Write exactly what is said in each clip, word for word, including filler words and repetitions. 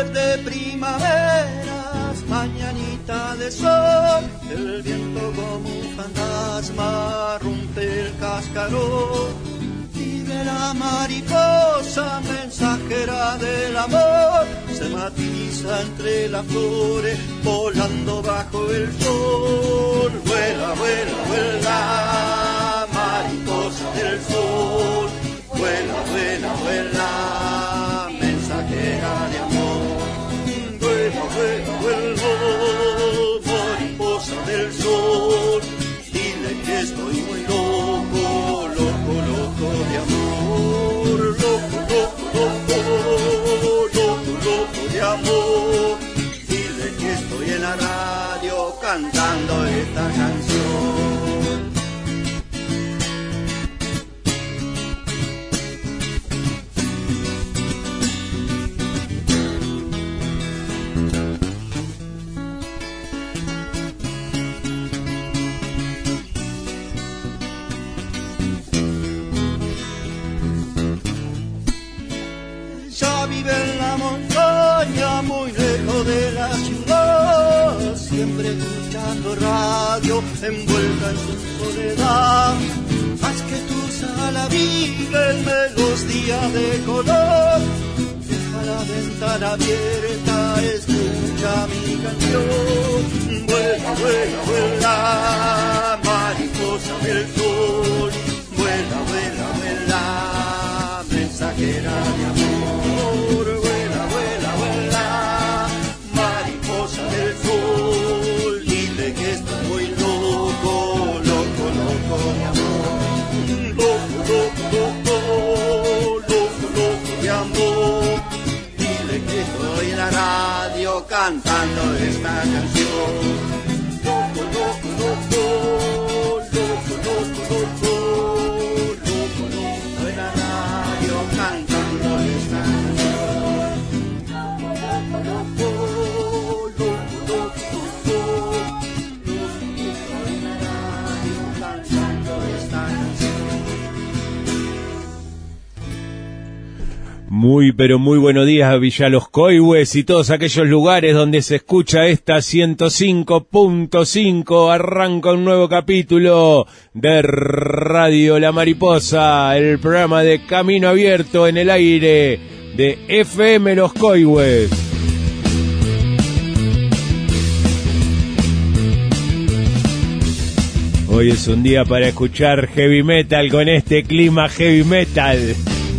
amanecer de primaveras, mañanita de sol, el viento como un fantasma rompe el cascarón. Vive la mariposa, mensajera del amor, se matiza entre las flores, volando bajo el sol. Vuela, vuela, vuela, mariposa del sol. Vuela, vuela, vuela, mensajera de amor. Vuela, vuela, vuela, mariposa del sol. Dile que estoy muy loco, loco, loco de amor. Loco, loco, loco, loco, loco de amor. Dile que estoy en la radio cantando esta canción. Vive en la montaña, muy lejos de la ciudad, siempre escuchando radio, envuelta en su soledad. Haz que tu sala vive en melodía de color, deja la ventana abierta, escucha mi canción. Vuela, vuela, vuela, mariposa del sol. Vuela, vuela, vuela, mensajera de amor. Vuela, vuela, vuela, mariposa del sol. Dile que estoy muy loco, loco, loco de amor. Loco, loco, loco, loco, loco de amor. Dile que estoy en la radio cantando esta canción. Loco, loco, loco, loco, loco, loco, loco, loco en la radio cantando esta canción. Muy pero muy buenos días a Villa Los Coihues y todos aquellos lugares donde se escucha esta ciento cinco punto cinco. Arranca un nuevo capítulo de Radio La Mariposa, el programa de Camino Abierto en el aire de F M Los Coihues. Hoy es un día para escuchar heavy metal con este clima heavy metal.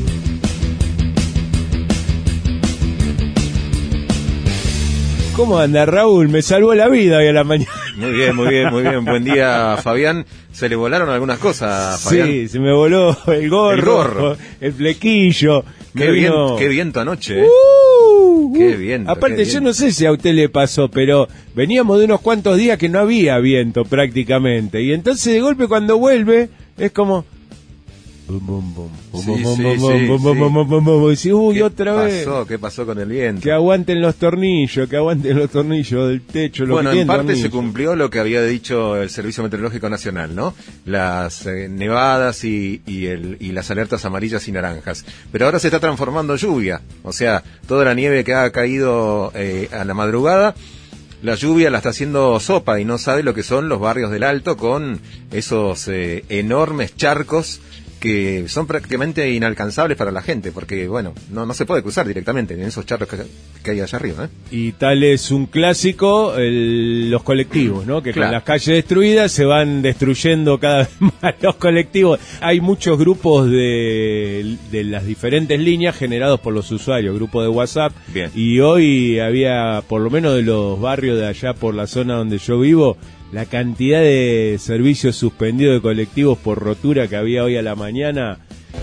¿Cómo anda, Raúl? Me salvó la vida hoy a la mañana. Muy bien, muy bien, muy bien. Buen día, Fabián. ¿Se le volaron algunas cosas, Fabián? Sí, se me voló el gorro, el, gorro. el flequillo. Qué, bien, qué viento anoche, ¿eh? Uh, qué viento. Aparte, qué yo viento. no sé si a usted le pasó, pero veníamos de unos cuantos días que no había viento prácticamente. Y entonces, de golpe, cuando vuelve, es como... Bum, bum, bum, bum, Sí, bum, sí, bum, sí, bum, sí. bum, bum, bum, bum, bum. Y dice, uy, ¿Qué otra vez. pasó? ¿Qué pasó con el viento? Que aguanten los tornillos, que aguanten los tornillos del techo. Lo Bueno, que en parte tornillos. se cumplió lo que había dicho el Servicio Meteorológico Nacional, ¿no? Las eh, nevadas y, y, el, y las alertas amarillas y naranjas. Pero ahora se está transformando en lluvia. O sea, toda la nieve que ha caído eh, a la madrugada, la lluvia la está haciendo sopa y no sabe lo que son los barrios del Alto con esos eh, enormes charcos que son prácticamente inalcanzables para la gente, porque, bueno, no no se puede cruzar directamente en esos charcos que, que hay allá arriba, ¿eh? Y tal es un clásico, el, los colectivos, ¿no? Que claro. Con las calles destruidas se van destruyendo cada vez más los colectivos. Hay muchos grupos de, de las diferentes líneas generados por los usuarios, grupos de WhatsApp. Bien. Y hoy había, por lo menos de los barrios de allá por la zona donde yo vivo, la cantidad de servicios suspendidos de colectivos por rotura que había hoy a la mañana.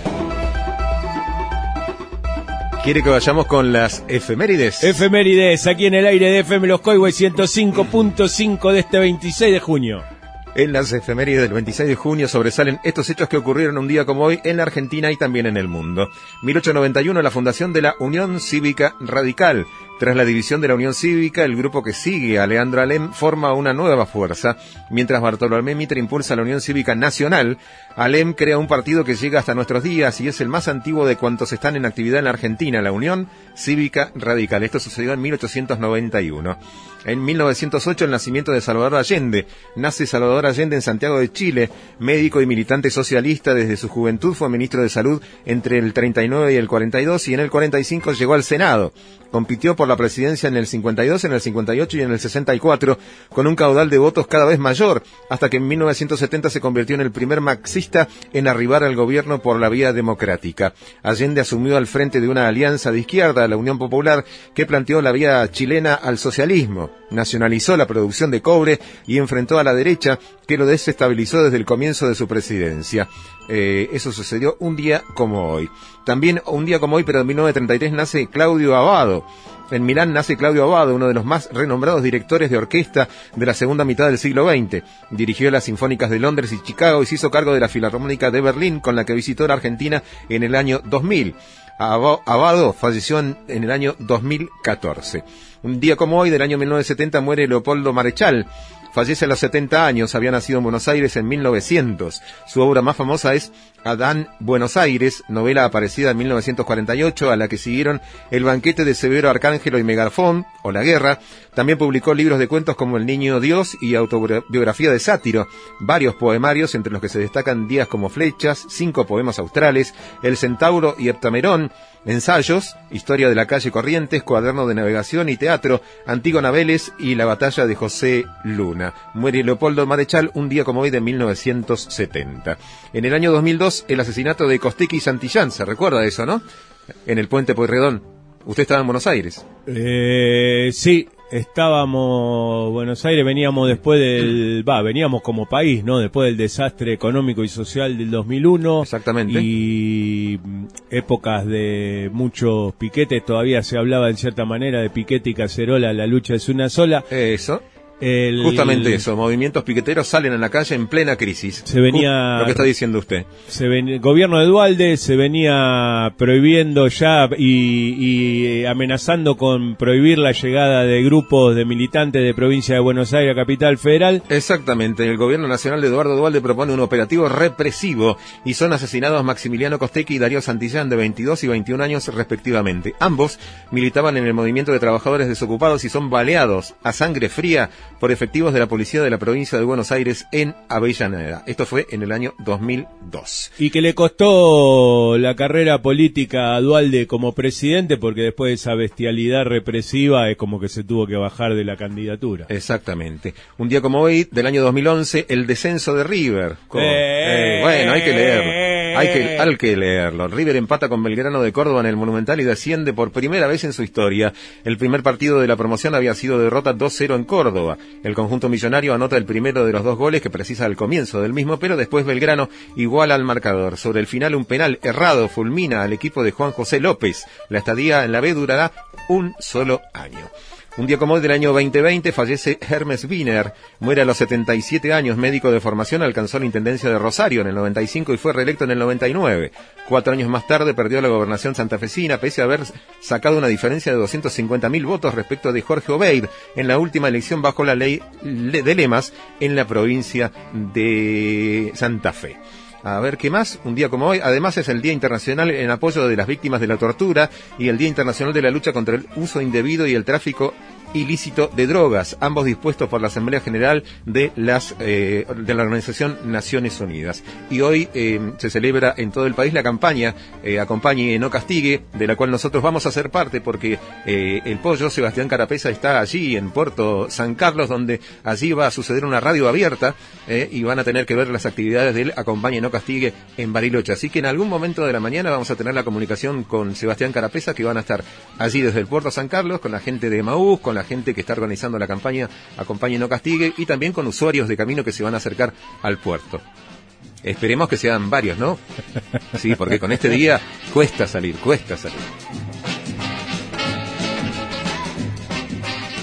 ¿Quiere que vayamos con las efemérides? Efemérides, aquí en el aire de F M Los Coihues ciento cinco punto cinco de este veintiséis de junio. En las efemérides del veintiséis de junio sobresalen estos hechos que ocurrieron un día como hoy en la Argentina y también en el mundo. mil ochocientos noventa y uno, la fundación de la Unión Cívica Radical. Tras la división de la Unión Cívica, el grupo que sigue a Leandro Alem forma una nueva fuerza. Mientras Bartolomé Mitre impulsa la Unión Cívica Nacional, Alem crea un partido que llega hasta nuestros días y es el más antiguo de cuantos están en actividad en la Argentina, la Unión Cívica Radical. Esto sucedió en mil ochocientos noventa y uno. En mil novecientos ocho, el nacimiento de Salvador Allende. Nace Salvador Allende en Santiago de Chile, médico y militante socialista. Desde su juventud fue ministro de Salud entre el treinta y nueve y el cuarenta y dos, y en el cuarenta y cinco llegó al Senado. Compitió por la presidencia en el cincuenta y dos, en el cincuenta y ocho y en el sesenta y cuatro, con un caudal de votos cada vez mayor, hasta que en mil novecientos setenta se convirtió en el primer marxista en arribar al gobierno por la vía democrática. Allende asumió al frente de una alianza de izquierda, la Unión Popular, que planteó la vía chilena al socialismo. Nacionalizó la producción de cobre y enfrentó a la derecha, que lo desestabilizó desde el comienzo de su presidencia. Eh, eso sucedió un día como hoy. También un día como hoy, pero en mil novecientos treinta y tres, nace Claudio Abbado. En Milán nace Claudio Abbado, uno de los más renombrados directores de orquesta de la segunda mitad del siglo veinte. Dirigió las Sinfónicas de Londres y Chicago y se hizo cargo de la Filarmónica de Berlín, con la que visitó la Argentina en el año dos mil. Abbado falleció en, en el año dos mil catorce. Un día como hoy, del año mil novecientos setenta, muere Leopoldo Marechal. Fallece a los setenta años, había nacido en Buenos Aires en mil novecientos. Su obra más famosa es Adán Buenos Aires, novela aparecida en mil novecientos cuarenta y ocho, a la que siguieron El banquete de Severo Arcángelo y Megafón, o La guerra. También publicó libros de cuentos como El niño Dios y autobiografía de Sátiro, varios poemarios, entre los que se destacan Días como flechas, cinco poemas australes, El centauro y Heptamerón, ensayos, Historia de la calle Corrientes, Cuaderno de navegación y teatro, Antígona Vélez y La batalla de José Luna. Muere Leopoldo Marechal un día como hoy de mil novecientos setenta. En el año dos mil dos, el asesinato de Costequi y Santillán, ¿se recuerda de eso, no? En el puente Pueyrredón. ¿Usted estaba en Buenos Aires? Eh, sí, estábamos en Buenos Aires, veníamos después del... Va, veníamos como país, ¿no? Después del desastre económico y social del dos mil uno. Exactamente. Y épocas de muchos piquetes, todavía se hablaba en cierta manera de piquete y cacerola, la lucha es una sola. Eso. El, Justamente eso, movimientos piqueteros salen a la calle en plena crisis. Se venía... Lo que está diciendo usted. Se ven, el gobierno de Duhalde se venía prohibiendo ya y, y amenazando con prohibir la llegada de grupos de militantes de provincia de Buenos Aires a Capital Federal. Exactamente, el gobierno nacional de Eduardo Duhalde propone un operativo represivo y son asesinados Maximiliano Costequi y Darío Santillán, de veintidós y veintiún años respectivamente. Ambos militaban en el movimiento de trabajadores desocupados y son baleados a sangre fría por efectivos de la policía de la provincia de Buenos Aires en Avellaneda. Esto fue en el año dos mil dos. Y que le costó la carrera política a Duhalde como presidente, porque después de esa bestialidad represiva es como que se tuvo que bajar de la candidatura. Exactamente. Un día como hoy, del año dos mil once, el descenso de River. Con... Eh, eh, bueno, hay que leerlo. Hay que, hay que leerlo. River empata con Belgrano de Córdoba en el Monumental y desciende por primera vez en su historia. El primer partido de la promoción había sido derrota dos cero en Córdoba. El conjunto millonario anota el primero de los dos goles que precisa al comienzo del mismo, pero después Belgrano iguala al marcador. Sobre el final, un penal errado fulmina al equipo de Juan José López. La estadía en la B durará un solo año. Un día como hoy del año veinte veinte fallece Hermes Wiener, muere a los setenta y siete años, médico de formación, alcanzó la intendencia de Rosario en el noventa y cinco y fue reelecto en el noventa y nueve. Cuatro años más tarde perdió la gobernación santafesina, pese a haber sacado una diferencia de doscientos cincuenta mil votos respecto de Jorge Obeid en la última elección bajo la ley de lemas en la provincia de Santa Fe. A ver, ¿qué más? Un día como hoy, además, es el Día Internacional en apoyo de las víctimas de la tortura y el Día Internacional de la lucha contra el uso indebido y el tráfico ilícito de drogas, ambos dispuestos por la Asamblea General de las eh, de la Organización Naciones Unidas. Y hoy eh, se celebra en todo el país la campaña eh, Acompañe, no castigue, de la cual nosotros vamos a ser parte, porque eh, el pollo Sebastián Carapeza está allí en Puerto San Carlos, donde allí va a suceder una radio abierta eh, y van a tener que ver las actividades del Acompañe, no castigue en Bariloche. Así que en algún momento de la mañana vamos a tener la comunicación con Sebastián Carapeza, que van a estar allí desde el Puerto San Carlos, con la gente de Emaús, con la gente que está organizando la campaña Acompañe, no castigue, y también con usuarios de camino que se van a acercar al puerto. Esperemos que sean varios, ¿no? Sí, porque con este día cuesta salir, cuesta salir.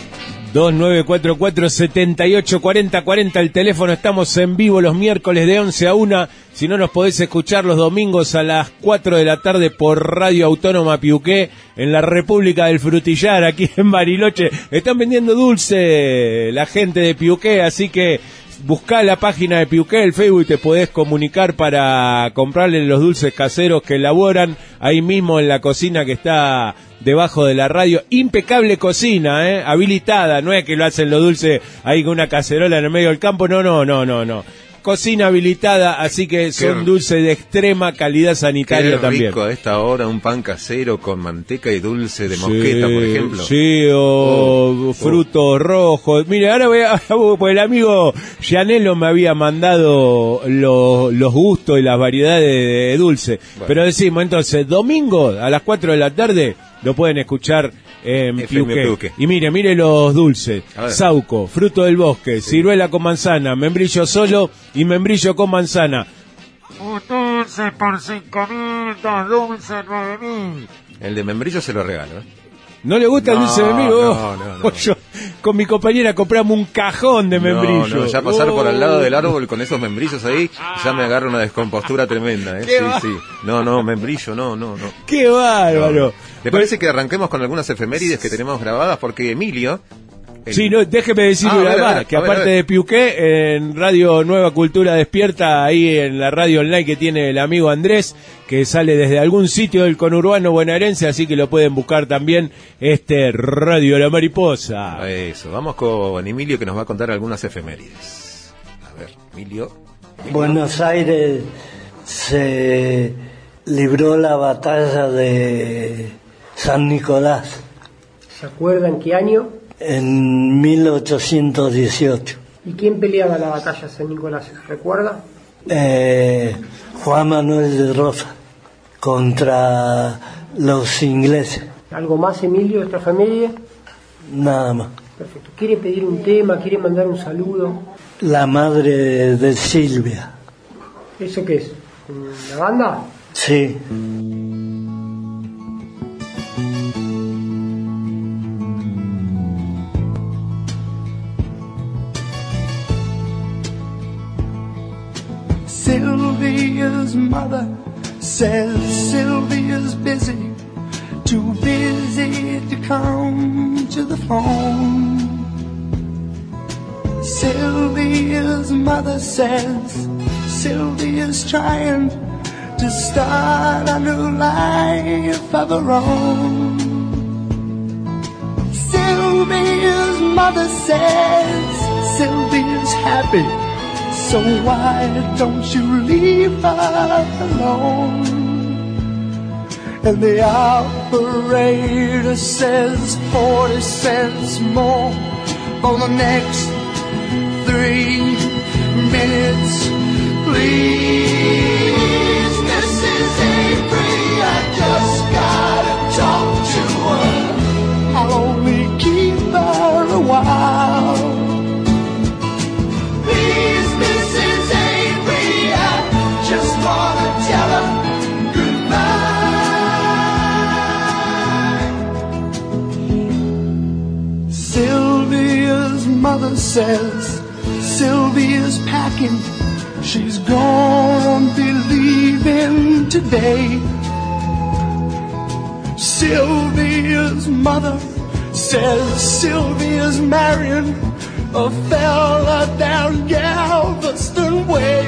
dos nueve cuatro cuatro, siete ocho cuatro cero cuatro cero, el teléfono. Estamos en vivo los miércoles de once a una. Si no, nos podés escuchar los domingos a las cuatro de la tarde por Radio Autónoma Piuqué, en la República del Frutillar, aquí en Bariloche. Están vendiendo dulce la gente de Piuqué, así que buscá la página de Piuqué, el Facebook, y te podés comunicar para comprarle los dulces caseros que elaboran ahí mismo en la cocina que está debajo de la radio. Impecable cocina, eh, habilitada, no es que lo hacen los dulces ahí con una cacerola en el medio del campo, no, no, no, no, no. Cocina habilitada, así que son qué, dulces de extrema calidad sanitaria qué también. Rico a esta hora un pan casero con manteca y dulce de mosqueta, sí, por ejemplo. Sí, o oh, frutos oh. rojos. Mire, ahora voy a, pues el amigo Gianello me había mandado los, los gustos y las variedades de dulce. Bueno. Pero decimos entonces, domingo a las cuatro de la tarde lo pueden escuchar en Piuqué. Y mire, mire los dulces. Sauco, fruto del bosque, sí. Ciruela con manzana, membrillo solo y membrillo con manzana. Un dulce por cinco mil, dos dulces nueve mil. El de membrillo se lo regalo, ¿eh? ¿No le gusta no, el dulce de membrillo? No, no, no. Yo, con mi compañera compramos un cajón de membrillo. No, no, ya pasar oh. por al lado del árbol con esos membrillos ahí, ya me agarra una descompostura tremenda, ¿eh? Sí, va? sí. No, no, membrillo, no, no, no. ¡Qué bárbaro! No. ¿Le parece que arranquemos con algunas efemérides que tenemos grabadas? Porque Emilio... El... Sí, no, déjeme decirle ah, además, que aparte ver, de Piuqué, en Radio Nueva Cultura Despierta, ahí en la radio online que tiene el amigo Andrés, que sale desde algún sitio del conurbano bonaerense, así que lo pueden buscar también, este Radio La Mariposa. Eso, vamos con Emilio que nos va a contar algunas efemérides. A ver, Emilio. Emilio. Buenos Aires se libró la batalla de San Nicolás. ¿Se acuerdan qué año? En mil ochocientos dieciocho. ¿Y quién peleaba la batalla de San Nicolás? ¿Se recuerda? Eh, Juan Manuel de Rosa contra los ingleses. ¿Algo más, Emilio, de esta familia? Nada más. Perfecto. ¿Quiere pedir un tema? ¿Quiere mandar un saludo? La madre de Silvia. ¿Eso qué es? ¿La banda? Sí. Sylvia's mother says Sylvia's busy, too busy to come to the phone. Sylvia's mother says Sylvia's trying to start a new life of her own. Sylvia's mother says Sylvia's happy, so why don't you leave her alone? And the operator says forty cents more for the next three minutes. Please, Missus Avery, I just gotta talk to her. I'll only keep her a while. Please, Missus Avery, I just wanna tell her goodbye. Sylvia's mother says Sylvia's packing, she's gonna be leaving today. Sylvia's mother says Sylvia's marrying a fella down Galveston way.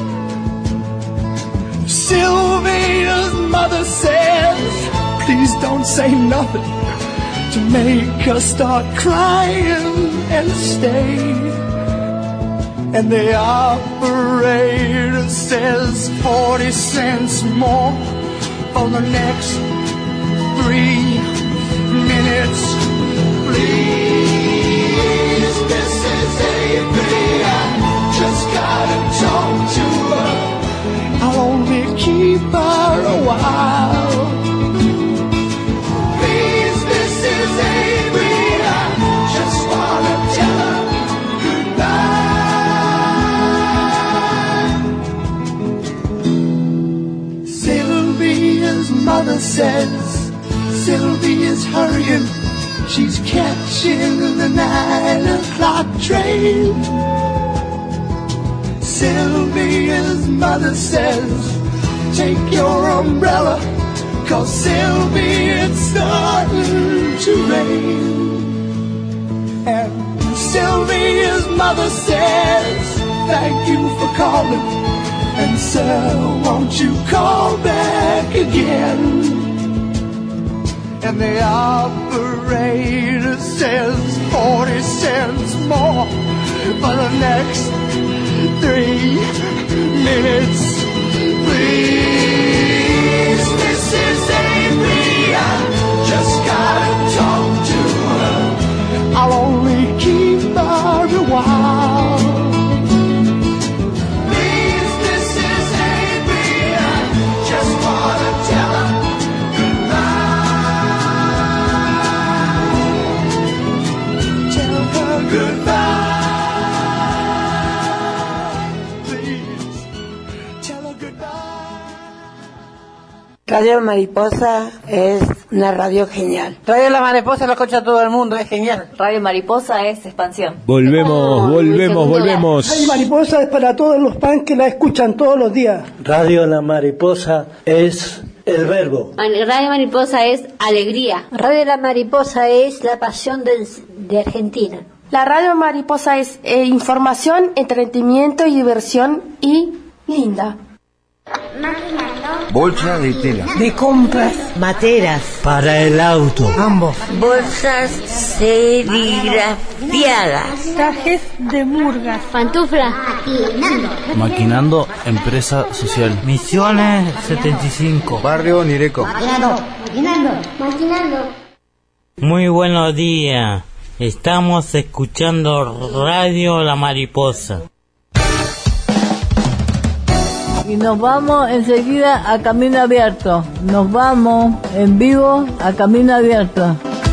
Sylvia's mother says, please don't say nothing to make her start crying and stay. And the operator says forty cents more for the next three minutes. Please, Missus Avery, I just gotta talk to her. I'll only keep her a while. Please, Missus Avery, I just wanna tell her goodbye. Sylvia's mother says Sylvia's hurrying, she's kept watching the nine o'clock train. Sylvia's mother says, take your umbrella, 'cause Sylvia, it's starting to rain. And Sylvia's mother says, thank you for calling, and sir, won't you call back again? And the operator says forty cents more for the next three minutes. Please, Missus Avery, I just gotta talk to her. I'll only keep her a while. Please, Missus Avery, I just wanna tell her goodbye. Tell her goodbye. Radio Mariposa es una radio genial. Radio La Mariposa lo escucha todo el mundo, es genial. Radio Mariposa es expansión. Volvemos, oh, volvemos, volvemos. Radio Mariposa es para todos los fans que la escuchan todos los días. Radio La Mariposa es el verbo. Radio Mariposa es alegría. Radio La Mariposa es la pasión de, de Argentina. La Radio Mariposa es eh, información, entretenimiento y diversión y linda. Bolsa de tela. De compras. Materas. Para el auto. Ambos. Bolsas serigrafiadas. Trajes de murgas. Pantuflas. Maquinando. Maquinando, empresa social. Misiones setenta y cinco. Barrio Nireco. Maquinando. Maquinando. Maquinando. Muy buenos días. Estamos escuchando Radio La Mariposa. Y nos vamos enseguida a Camino Abierto. Nos vamos en vivo a Camino Abierto.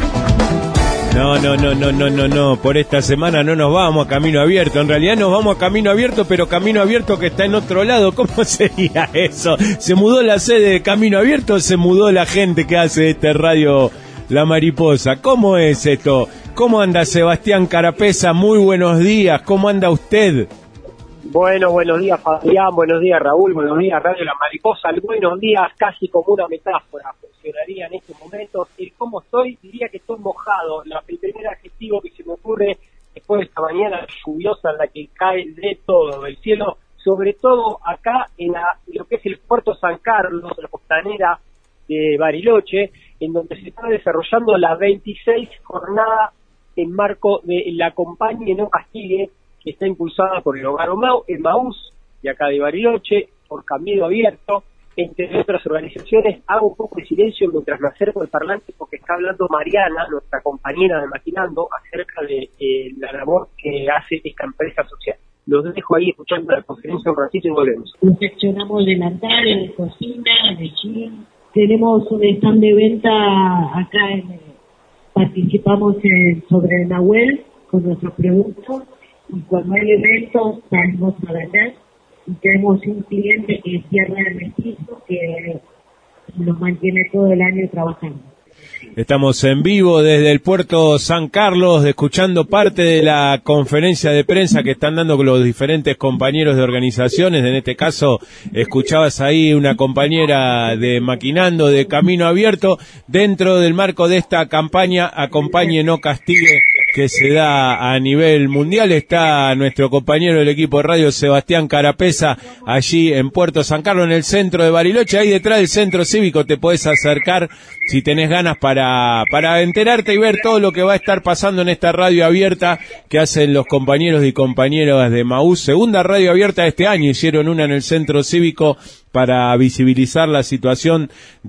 No, no, no, no, no, no, no. Por esta semana no nos vamos a Camino Abierto. En realidad nos vamos a Camino Abierto, pero Camino Abierto que está en otro lado. ¿Cómo sería eso? ¿Se mudó la sede de Camino Abierto o se mudó la gente que hace este Radio La Mariposa? ¿Cómo es esto? ¿Cómo anda Sebastián Carapeza? Muy buenos días. ¿Cómo anda usted? Bueno, buenos días Fabián, buenos días Raúl, buenos días Radio La Mariposa, buenos días casi como una metáfora funcionaría en este momento. El cómo estoy, diría que estoy mojado, la, el primer adjetivo que se me ocurre después de esta mañana lluviosa en la que cae de todo del cielo, sobre todo acá en, la, en lo que es el puerto San Carlos, la costanera de Bariloche, en donde se está desarrollando la veintiséis jornada en marco de la Acompañe No Castigue, que está impulsada por el Hogar Emaús de acá de Bariloche, por Camino Abierto, entre otras organizaciones. Hago un poco de silencio mientras me acerco al parlante porque está hablando Mariana, nuestra compañera de Maquinando, acerca de eh, la labor que hace esta empresa social. Los dejo ahí escuchando la conferencia un ratito y volvemos. Confeccionamos delantales, de cocina, de jean. Tenemos un stand de venta acá, en, participamos en Sobre el Nahuel con nuestros productos. Y cuando hay eventos salimos a vender y tenemos un cliente que cierra el mestizo que nos mantiene todo el año trabajando. Estamos en vivo desde el puerto San Carlos, escuchando parte de la conferencia de prensa que están dando con los diferentes compañeros de organizaciones. En este caso, escuchabas ahí una compañera de Maquinando, de Camino Abierto, dentro del marco de esta campaña Acompañe No Castigue, que se da a nivel mundial. Está nuestro compañero del equipo de radio, Sebastián Carapeza, allí en Puerto San Carlos, en el centro de Bariloche. Ahí detrás del centro cívico te podés acercar si tenés ganas para, para enterarte y ver todo lo que va a estar pasando en esta radio abierta que hacen los compañeros y compañeras de Emaús. Segunda radio abierta de este año, hicieron una en el centro cívico para visibilizar la situación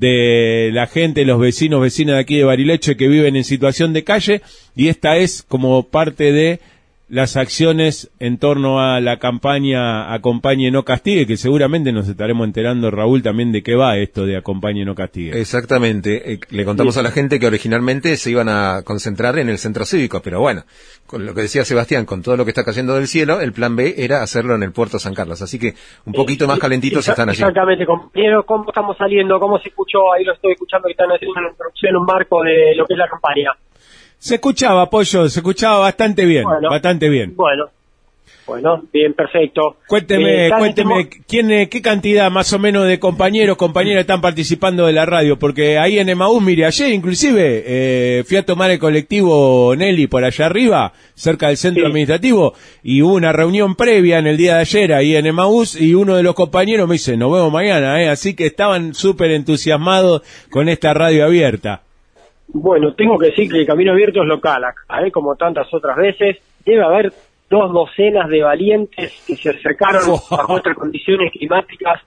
de la gente, los vecinos, vecinas de aquí de Bariloche que viven en situación de calle, y esta es como parte de las acciones en torno a la campaña Acompañe No Castigue, que seguramente nos estaremos enterando, Raúl, también de qué va esto de Acompañe No Castigue. Exactamente, eh, le contamos sí. a la gente que originalmente se iban a concentrar en el centro cívico, pero bueno, con lo que decía Sebastián, con todo lo que está cayendo del cielo, el plan B era hacerlo en el puerto San Carlos, así que un poquito eh, más calentitos eh, están allí. Exactamente, compañero, ¿cómo estamos saliendo? ¿Cómo se escuchó? Ahí lo estoy escuchando que están haciendo una introducción, un marco de lo que es la campaña. Se escuchaba, Pollo, se escuchaba bastante bien, bueno, bastante bien. Bueno, bueno, bien, perfecto. Cuénteme, eh, cuénteme, estemos... ¿quién, ¿qué cantidad más o menos de compañeros, compañeras están participando de la radio? Porque ahí en Emaús, mire, ayer inclusive eh, fui a tomar el colectivo Nelly por allá arriba, cerca del centro sí. administrativo, y hubo una reunión previa en el día de ayer ahí en Emaús, y uno de los compañeros me dice, nos vemos mañana, ¿eh? Así que estaban súper entusiasmados con esta radio abierta. Bueno, tengo que decir que el Camino Abierto es local acá, ¿eh? Como tantas otras veces. Debe haber dos docenas de valientes que se acercaron oh. a nuestras condiciones climáticas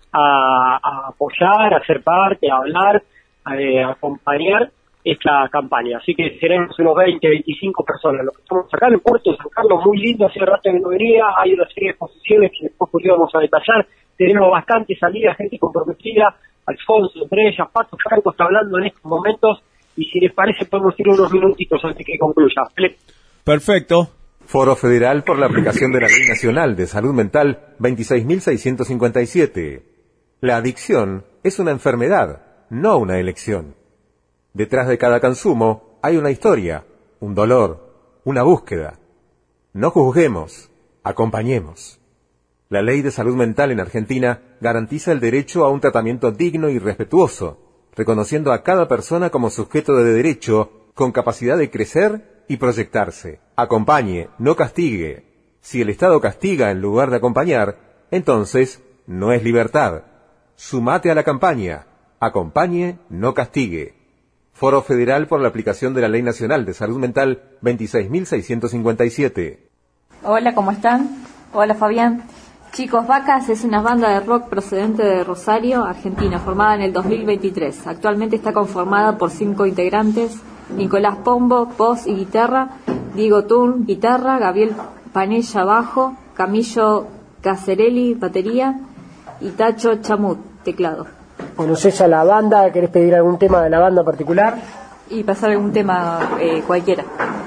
a, a apoyar, a ser parte, a hablar, a, eh, a acompañar esta campaña. Así que seremos unos veinte, veinticinco personas. Lo que estamos acá en el puerto de San Carlos, muy lindo, hace rato que no venía, hay una serie de exposiciones que después podríamos a detallar. Tenemos bastante salida, gente comprometida, Alfonso, entre ellas, Pato Franco está hablando en estos momentos, y si les parece podemos ir unos minutitos antes que concluya. Perfecto. Foro Federal por la aplicación de la Ley Nacional de Salud Mental veintiséis mil seiscientos cincuenta y siete. La adicción es una enfermedad, no una elección. Detrás de cada consumo hay una historia, un dolor, una búsqueda. No juzguemos, acompañemos. La Ley de Salud Mental en Argentina garantiza el derecho a un tratamiento digno y respetuoso, reconociendo a cada persona como sujeto de derecho, con capacidad de crecer y proyectarse. Acompañe, no castigue. Si el Estado castiga en lugar de acompañar, entonces no es libertad. Sumate a la campaña. Acompañe, no castigue. Foro Federal por la aplicación de la Ley Nacional de Salud Mental veintiséis mil seiscientos cincuenta y siete. Hola, ¿cómo están? Hola, Fabián. Chicos Vacas es una banda de rock procedente de Rosario, Argentina, formada en el dos mil veintitrés. Actualmente está conformada por cinco integrantes: Nicolás Pombo, voz y guitarra; Diego Turn, guitarra; Gabriel Panella, bajo; Camillo Caserelli, batería; y Tacho Chamut, teclado. ¿Conoces a la banda? ¿Querés pedir algún tema de la banda particular? Y pasar algún tema eh, cualquiera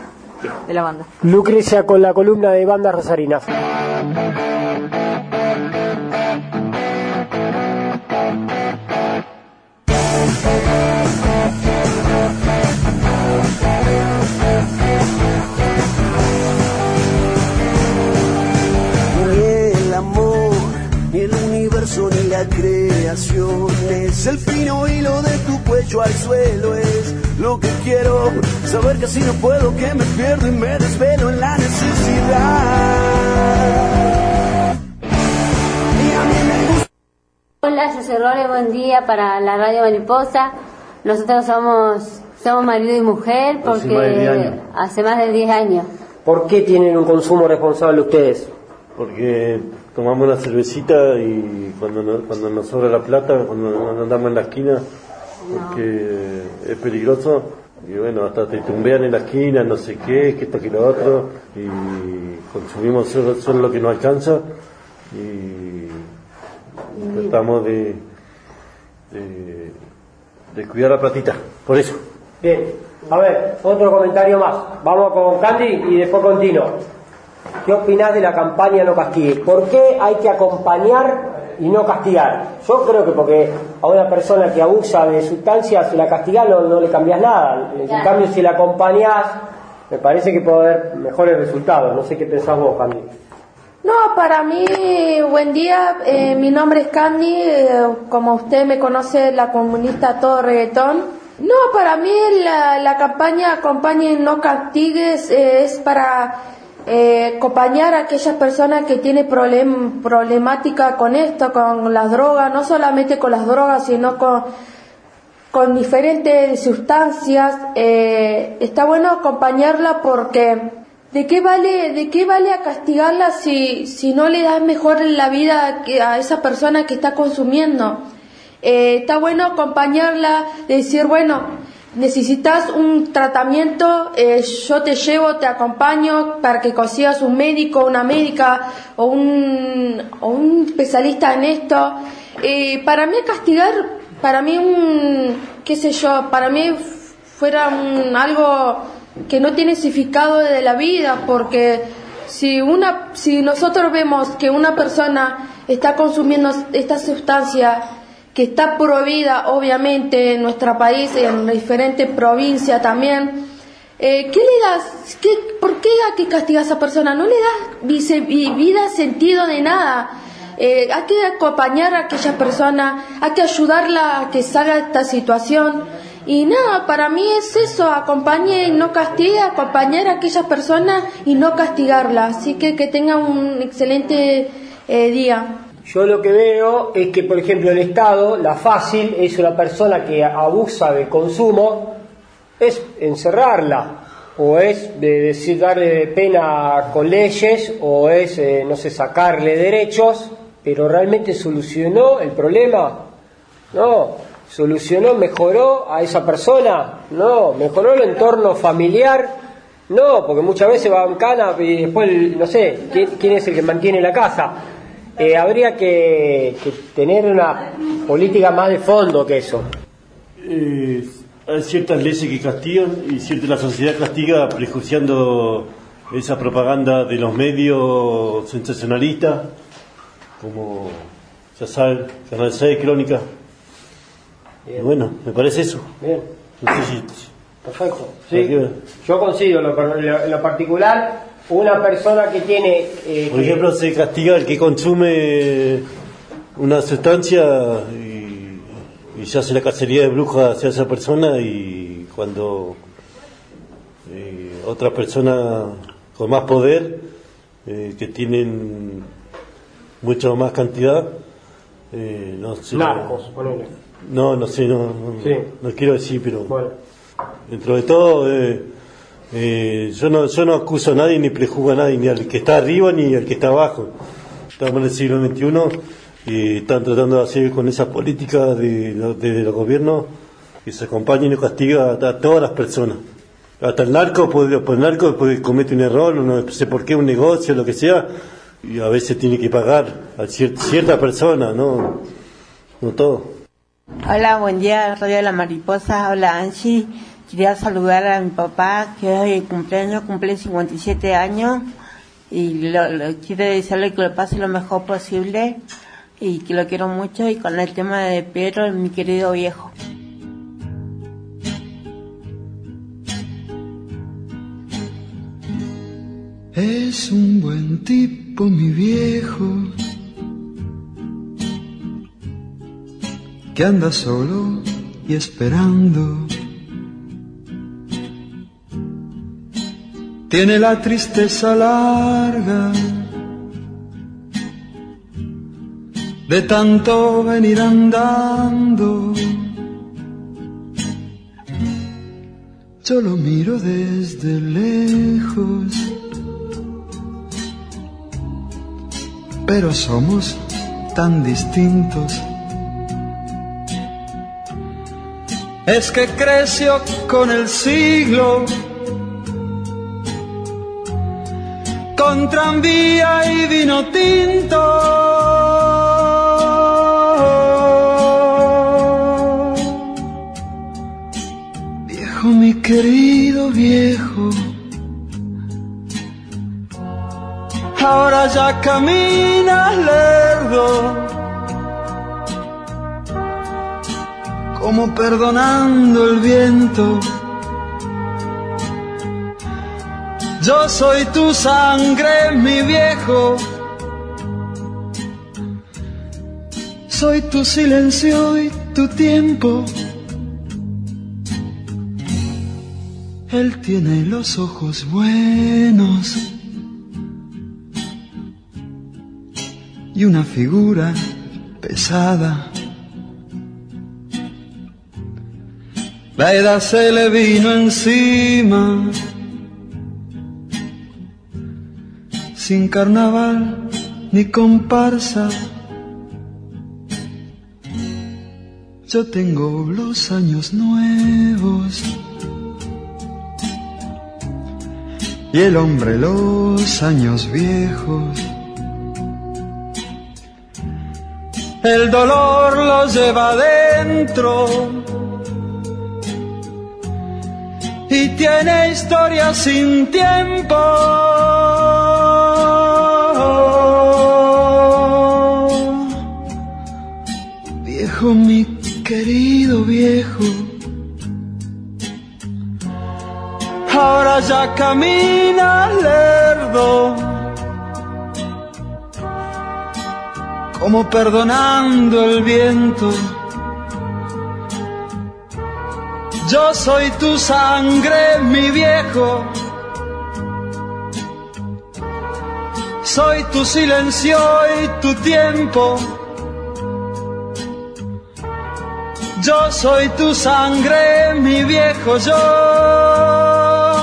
de la banda. Lucrecia con la columna de bandas rosarinas. Ni la creación es el fino hilo de tu cuello al suelo, es lo que quiero saber, que así no puedo, que me pierdo y me desvelo en la necesidad. Y a mí me gusta. Hola, yo soy Rore, buen día para la Radio Mariposa. Nosotros somos somos marido y mujer porque hace más de diez años. ¿Por qué tienen un consumo responsable ustedes? Porque tomamos una cervecita y cuando nos, cuando nos sobra la plata, cuando nos andamos en la esquina, porque no. Es peligroso, y bueno, hasta te tumbean en la esquina, no sé qué, que esto, que lo otro, y consumimos solo, solo lo que nos alcanza, y tratamos de, de, de cuidar la platita, por eso. Bien, a ver, otro comentario más. Vamos con Candy y después con Tino. ¿Qué opinás de la campaña No Castigue? ¿Por qué hay que acompañar y no castigar? Yo creo que porque a una persona que abusa de sustancias, si la castigás no, no le cambias nada. En claro. cambio, si la acompañás, me parece que puede haber mejores resultados. No sé qué pensás vos, Candy. No, para mí, buen día. Eh, mi nombre es Candy. Eh, como usted me conoce, la comunista Todo Reggaetón. No, para mí la, la campaña Acompañe y no castigues eh, es para... Eh, acompañar a aquellas personas que tienen problem, problemática con esto, con las drogas, no solamente con las drogas, sino con, con diferentes sustancias. Eh, está bueno acompañarla porque ¿de qué vale, de qué vale a castigarla si, si no le das mejor la vida que a esa persona que está consumiendo? Eh, está bueno acompañarla, decir, bueno, necesitas un tratamiento, eh, yo te llevo, te acompaño para que consigas un médico, una médica o un, o un especialista en esto. Eh, para mí castigar, para mí un, qué sé yo, para mí fuera un, algo que no tiene significado de la vida, porque si una, si nosotros vemos que una persona está consumiendo esta sustancia que está prohibida obviamente en nuestro país y en diferentes provincias también, Eh, ¿Qué le das? ¿Qué, ¿Por qué hay que castigar a esa persona? No le das vice, vida, sentido de nada. Eh, hay que acompañar a aquella persona, hay que ayudarla a que salga de esta situación. Y nada, para mí es eso, acompañe y no castigue, acompañar a aquellas personas y no castigarla. Así que que tenga un excelente eh, día. Yo lo que veo es que, por ejemplo, el Estado, la fácil es una persona que abusa del consumo, es encerrarla, o es de decir darle pena con leyes, o es, eh, no sé, sacarle derechos, pero realmente solucionó el problema. No, solucionó, mejoró a esa persona, no, mejoró el entorno familiar, no, porque muchas veces va en cana y después, no sé, ¿quién, quién es el que mantiene la casa? Eh, habría que, que tener una política más de fondo que eso. Eh, hay ciertas leyes que castigan y cierta la sociedad castiga prejuiciando esa propaganda de los medios sensacionalistas, como ya saben, Canal seis, Crónica. Bien. Bueno, me parece eso. Bien. No sé si... Perfecto. Sí, yo consigo lo, lo, lo particular. Una persona que tiene... Eh, Por ejemplo, se castiga el que consume una sustancia y, y se hace la cacería de brujas hacia esa persona, y cuando eh, otra persona con más poder, eh, que tienen mucha más cantidad, eh, no sé... Narcos, ponele. No, no sé, no, no, sí. no quiero decir, pero... Bueno. Dentro de todo... Eh, Eh, yo no yo no acuso a nadie ni prejuzgo a nadie, ni al que está arriba ni al que está abajo. Estamos en el siglo veintiuno y están tratando de hacer con esas políticas de, de, de los gobiernos que se acompañen y castiga a, a todas las personas. Hasta el narco, puede, el narco puede cometer un error, no sé por qué, un negocio, lo que sea, y a veces tiene que pagar a cier, cierta persona, no, no todo. Hola, buen día, Radio de la Mariposa. Hola, Angie. Quería saludar a mi papá, que hoy es cumpleaños, cumple cincuenta y siete años, y lo, lo, quiero desearle que lo pase lo mejor posible, y que lo quiero mucho, y con el tema de Pedro, mi querido viejo. Es un buen tipo, mi viejo, que anda solo y esperando. Tiene la tristeza larga de tanto venir andando. Yo lo miro desde lejos, pero somos tan distintos. Es que creció con el siglo, con tranvía y vino tinto. Viejo, mi querido viejo, ahora ya caminas lerdo, como perdonando el viento. Yo soy tu sangre, mi viejo, soy tu silencio y tu tiempo. Él tiene los ojos buenos y una figura pesada. La edad se le vino encima, sin carnaval ni comparsa. Yo tengo los años nuevos y el hombre los años viejos. El dolor lo lleva adentro y tiene historia sin tiempo. Viejo, mi querido viejo, ahora mariposa camina lerdo, como perdonando el viento. Yo soy tu sangre, mi viejo, soy tu silencio y tu tiempo. Yo soy tu sangre, mi viejo, yo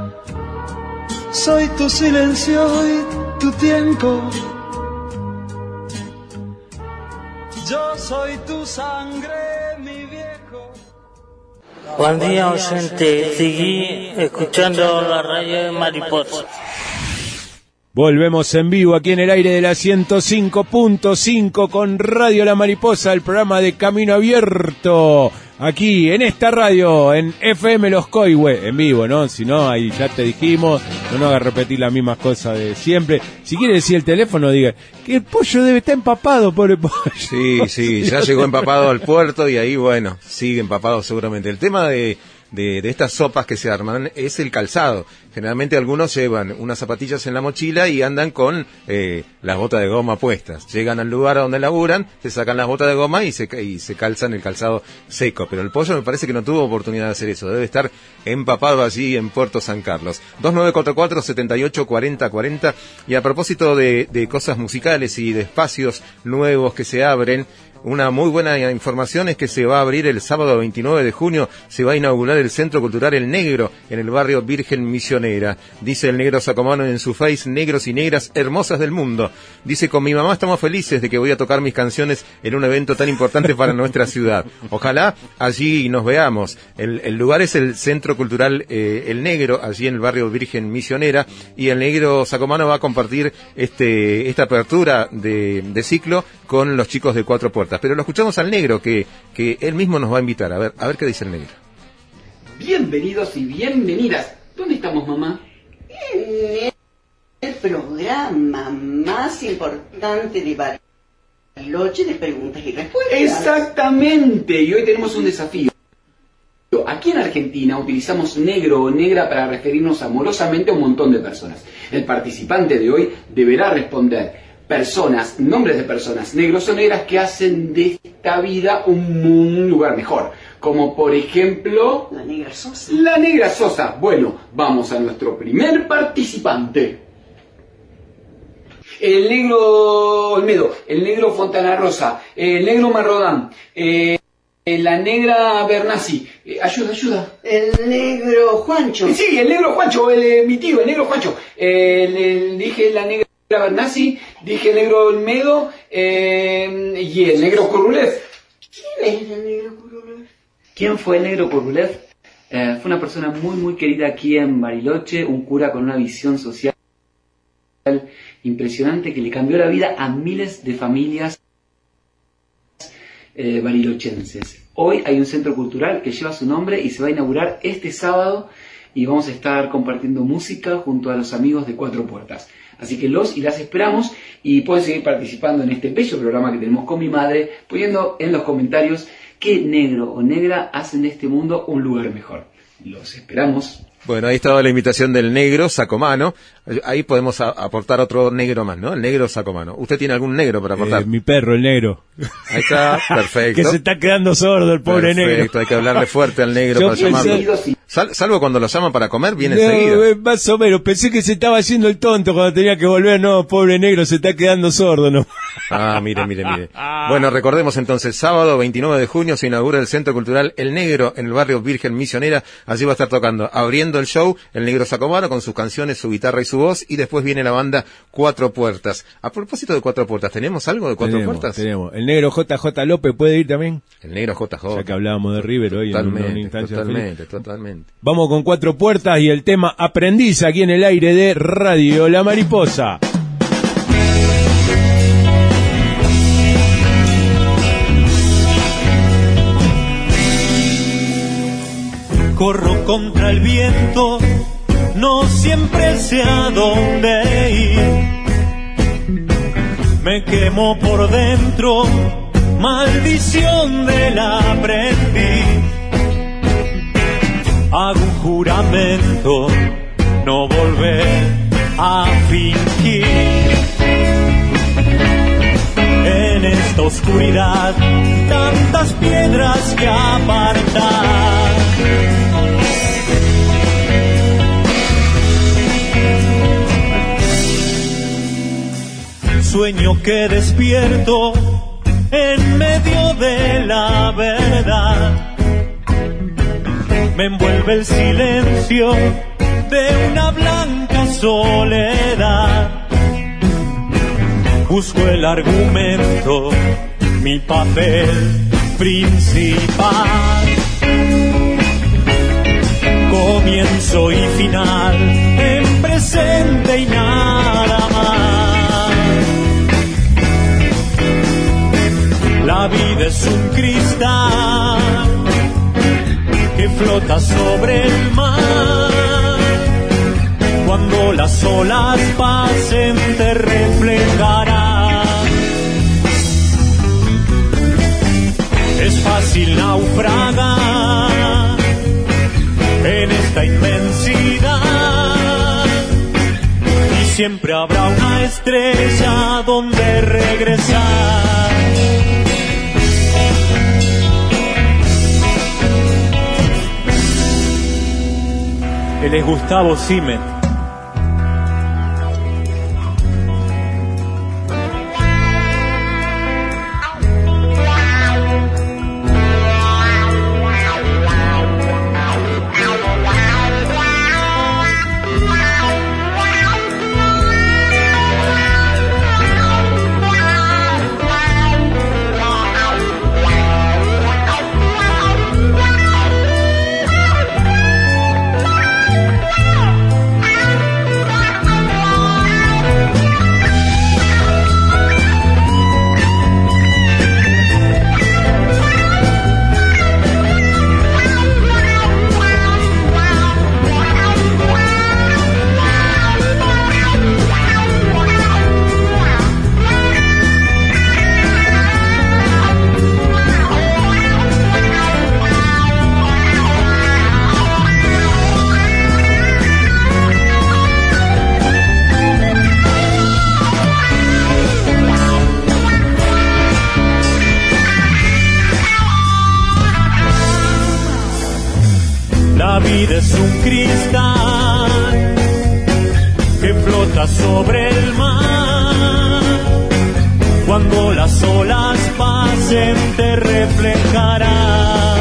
soy tu silencio y tu tiempo. Yo soy tu sangre, mi viejo. Buen día, oyente. Seguí escuchando la radio de Mariposa. Volvemos en vivo aquí en el aire de la ciento cinco punto cinco con Radio La Mariposa, el programa de Camino Abierto. Aquí en esta radio, en F M Los Coihue, en vivo, ¿no? Si no, ahí ya te dijimos, no nos hagas repetir las mismas cosas de siempre. Si quiere decir el teléfono, diga que el pollo debe estar empapado, pobre pollo. Sí, sí, ya llegó empapado al puerto y ahí, bueno, sigue empapado seguramente. El tema de... De, de estas sopas que se arman es el calzado. Generalmente algunos llevan unas zapatillas en la mochila y andan con eh, las botas de goma puestas. Llegan al lugar a donde laburan, se sacan las botas de goma y se, y se calzan el calzado seco. Pero el pollo me parece que no tuvo oportunidad de hacer eso. Debe estar empapado allí en Puerto San Carlos. dos nueve cuatro cuatro, siete ocho, cuatro cero cuatro cero. Y a propósito de, de cosas musicales y de espacios nuevos que se abren, una muy buena información es que se va a abrir el sábado veintinueve de junio, se va a inaugurar el Centro Cultural El Negro en el barrio Virgen Misionera. Dice el negro Sacomano en su face: negros y negras hermosas del mundo. Dice: con mi mamá estamos felices de que voy a tocar mis canciones en un evento tan importante para nuestra ciudad. Ojalá allí nos veamos. El, el lugar es el Centro Cultural eh, El Negro, allí en el barrio Virgen Misionera, y el negro Sacomano va a compartir este esta apertura de, de ciclo con los chicos de Cuatro Puertas. Pero lo escuchamos al negro, que, que él mismo nos va a invitar. A ver, a ver qué dice el negro. Bienvenidos y bienvenidas. ¿Dónde estamos, mamá? En el programa más importante de Bariloche de preguntas y respuestas. Exactamente. Y hoy tenemos un desafío. Aquí en Argentina utilizamos negro o negra para referirnos amorosamente a un montón de personas. El participante de hoy deberá responder personas, nombres de personas, negros o negras, que hacen de esta vida un, un lugar mejor. Como por ejemplo... La negra Sosa. La negra Sosa. Bueno, vamos a nuestro primer participante. El negro Olmedo, el negro Fontana Rosa, el negro Marrodán, eh, la negra Bernasi. Eh, ayuda, ayuda. El negro Juancho. Sí, el negro Juancho, el, eh, mi tío, el negro Juancho. Eh, el, el, dije la negra Bernasi, dije el negro Olmedo eh, y el negro Kurulev. ¿Quién es el negro Kurulev? ¿Quién fue el negro Kurulev? Eh, fue una persona muy muy querida aquí en Bariloche, un cura con una visión social impresionante que le cambió la vida a miles de familias eh, barilochenses. Hoy hay un centro cultural que lleva su nombre y se va a inaugurar este sábado y vamos a estar compartiendo música junto a los amigos de Cuatro Puertas. Así que los y las esperamos y pueden seguir participando en este bello programa que tenemos con mi madre, poniendo en los comentarios qué negro o negra hacen de este mundo un lugar mejor. Los esperamos. Bueno, ahí estaba la invitación del negro Sacomano. Ahí podemos a- aportar otro negro más, ¿no? El negro Sacomano. ¿Usted tiene algún negro para aportar? Eh, mi perro, el negro. Ahí está, perfecto. Que se está quedando sordo el pobre Perfecto, negro. hay que hablarle fuerte al negro Yo para pensé- llamarlo. Sal- salvo cuando lo llaman para comer, viene No, enseguida. eh, más o menos, pensé que se estaba haciendo el tonto cuando tenía que volver. No, pobre negro, se está quedando sordo, ¿no? Ah, mire, mire, mire. Bueno, recordemos entonces, sábado veintinueve de junio se inaugura el Centro Cultural El Negro en el barrio Virgen Misionera. Allí va a estar tocando, abriendo el show, el negro Sacomano con sus canciones, su guitarra y su voz, y después viene la banda Cuatro Puertas. A propósito de Cuatro Puertas, ¿tenemos algo de Cuatro tenemos, Puertas? tenemos. El negro J J López puede ir también. El negro J J. Ya que hablábamos de River hoy en una, una Totalmente, instancia totalmente, feliz. totalmente. Vamos con Cuatro Puertas y el tema Aprendiz aquí en el aire de Radio La Mariposa. Corro contra el viento, no siempre sé a dónde ir. Me quemo por dentro, maldición del aprendiz. Hago un juramento no volver a fingir. En esta oscuridad, tantas piedras que apartar. Sueño que despierto en medio de la verdad. Me envuelve el silencio de una blanca soledad. Busco el argumento, mi papel principal. Comienzo y final, en presente y nada más. La vida es un cristal que flota sobre el mar. Cuando las olas pasen te reflejará. Es fácil naufragar en esta inmensidad y siempre habrá una estrella donde regresar. Él es Gustavo Simet. La vida es un cristal que flota sobre el mar. Cuando las olas pasen te reflejará.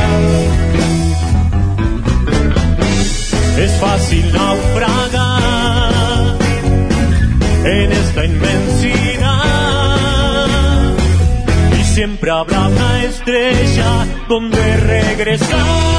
Es fácil naufragar en esta inmensidad y siempre habrá una estrella donde regresar.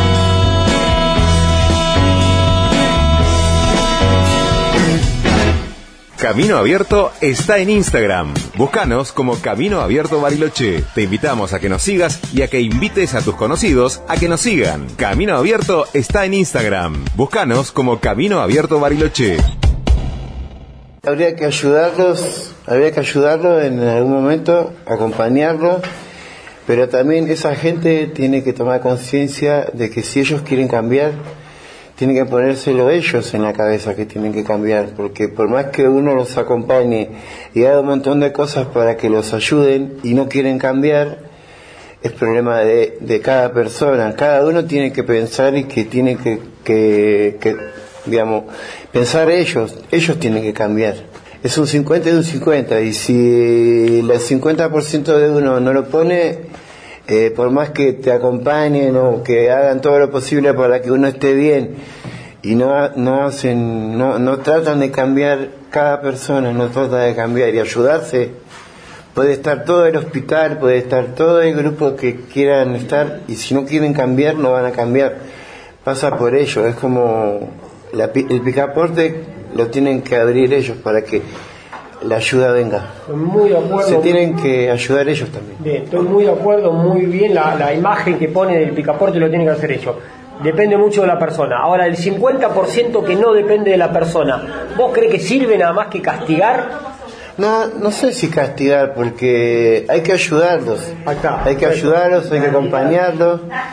Camino Abierto está en Instagram. Búscanos como Camino Abierto Bariloche. Te invitamos a que nos sigas y a que invites a tus conocidos a que nos sigan. Camino Abierto está en Instagram. Búscanos como Camino Abierto Bariloche. Habría que ayudarlos, habría que ayudarlos en algún momento, acompañarlos, pero también esa gente tiene que tomar conciencia de que si ellos quieren cambiar, tienen que ponérselo ellos en la cabeza que tienen que cambiar, porque por más que uno los acompañe y haga un montón de cosas para que los ayuden y no quieren cambiar, es problema de, de cada persona. Cada uno tiene que pensar y que tiene que, que, que, digamos, pensar ellos, ellos tienen que cambiar. Es un cincuenta y un cincuenta, y si el cincuenta por ciento de uno no lo pone, Eh, por más que te acompañen o que hagan todo lo posible para que uno esté bien y no no hacen no, no tratan de cambiar, cada persona no trata de cambiar y ayudarse, puede estar todo el hospital, puede estar todo el grupo que quieran estar, y si no quieren cambiar no van a cambiar. Pasa por ello, es como la, el picaporte lo tienen que abrir ellos para que la ayuda venga. Muy de acuerdo. Se tienen que ayudar ellos también. Bien, estoy muy de acuerdo, muy bien. La, la imagen que pone del picaporte lo tienen que hacer ellos. Depende mucho de la persona. Ahora, el cincuenta por ciento que no depende de la persona, ¿vos crees que sirve nada más que castigar? No, no sé si castigar, porque hay que ayudarlos. Acá, hay que ayudarlos, hay que acompañarlos.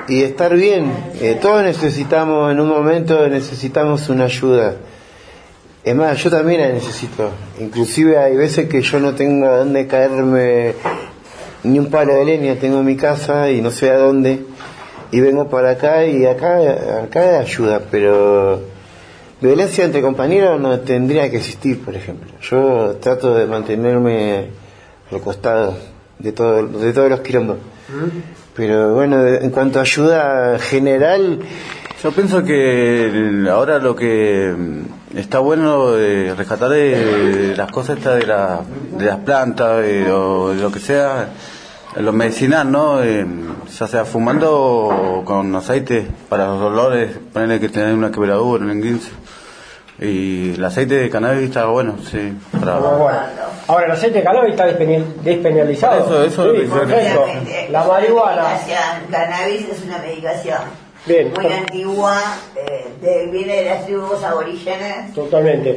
y estar bien. Eh, todos necesitamos, en un momento necesitamos una ayuda. Es más, yo también la necesito. Inclusive hay veces que yo no tengo a dónde caerme ni un palo de leña, tengo en mi casa y no sé a dónde, y vengo para acá y acá, acá ayuda, pero violencia entre compañeros no tendría que existir, por ejemplo. Yo trato de mantenerme al costado de, todo, de todos los quilombos. Pero bueno, en cuanto a ayuda general, yo pienso que ahora lo que está bueno de rescatar de las cosas estas de, la, de las plantas de, o de lo que sea, lo medicinal, ¿no? Eh, ya sea fumando o con aceite para los dolores, ponerle que tener una quebradura, un enguince. Y el aceite de cannabis está bueno, sí. Para... Bueno. Ahora, el aceite de cannabis está despenal- despenalizado. Eso, eso sí, es lo que perfecto. La marihuana. Cannabis es una medicación Bien, muy antigua, eh, de, viene de las tribus aborígenes. Totalmente.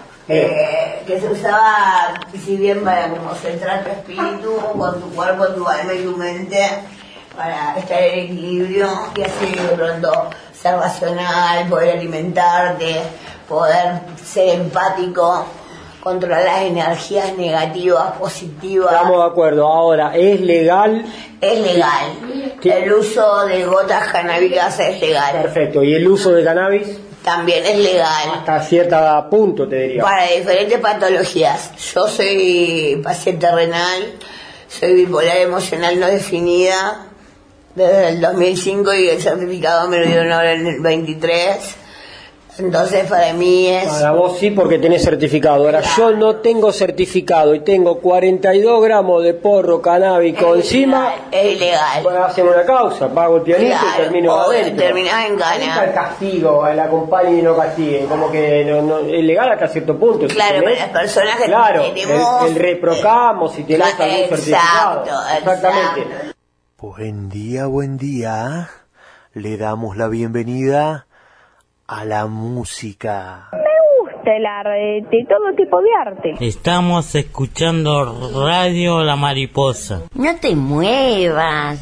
Eh, que se usaba, si bien para como centrar tu espíritu con tu cuerpo, tu alma y tu mente, para estar en equilibrio y así de pronto ser racional, poder alimentarte, poder ser empático, controlar las energías negativas, positivas. Estamos de acuerdo. Ahora, ¿es legal? Es legal. ¿Qué? El uso de gotas canábicas es legal. Perfecto. ¿Y el uso de cannabis? También es legal. Hasta cierto punto, te diría. Para diferentes patologías. Yo soy paciente renal, soy bipolar emocional no definida desde el dos mil cinco y el certificado me lo dieron ahora en el veintitrés. Entonces para mí es... Para vos sí, porque tenés certificado. Ahora, claro, yo no tengo certificado y tengo cuarenta y dos gramos de porro canábico es encima. Ilegal, es ilegal. Pues hacen una causa, pago el pianista, claro, y termino adentro. Terminás en cana. Nunca el castigo, la acompañen y no castiguen. Como que no, no, es legal hasta cierto punto. Claro, si pero las personas que claro, tenemos... el, el reprocamo, si tenés claro, algún certificado. Exacto, exactamente. Exacto. Buen día, buen día. Le damos la bienvenida a la música. Me gusta el arte, todo tipo de arte. Estamos escuchando Radio La Mariposa. No te muevas.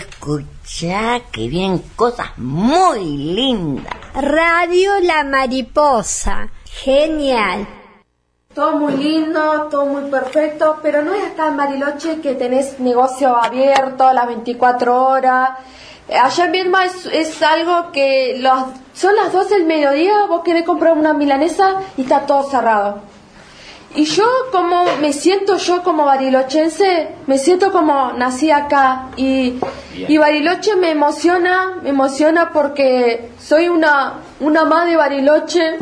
Escucha que vienen cosas muy lindas. Radio La Mariposa. Genial. Todo muy lindo, todo muy perfecto, pero no es acá en Bariloche que tenés negocio abierto a las veinticuatro horas. Allá en Viedma es, es algo que los, son las doce del mediodía, vos querés comprar una milanesa y está todo cerrado. Y yo como me siento yo como barilochense, me siento como nací acá y, y Bariloche me emociona, me emociona porque soy una, una más de Bariloche.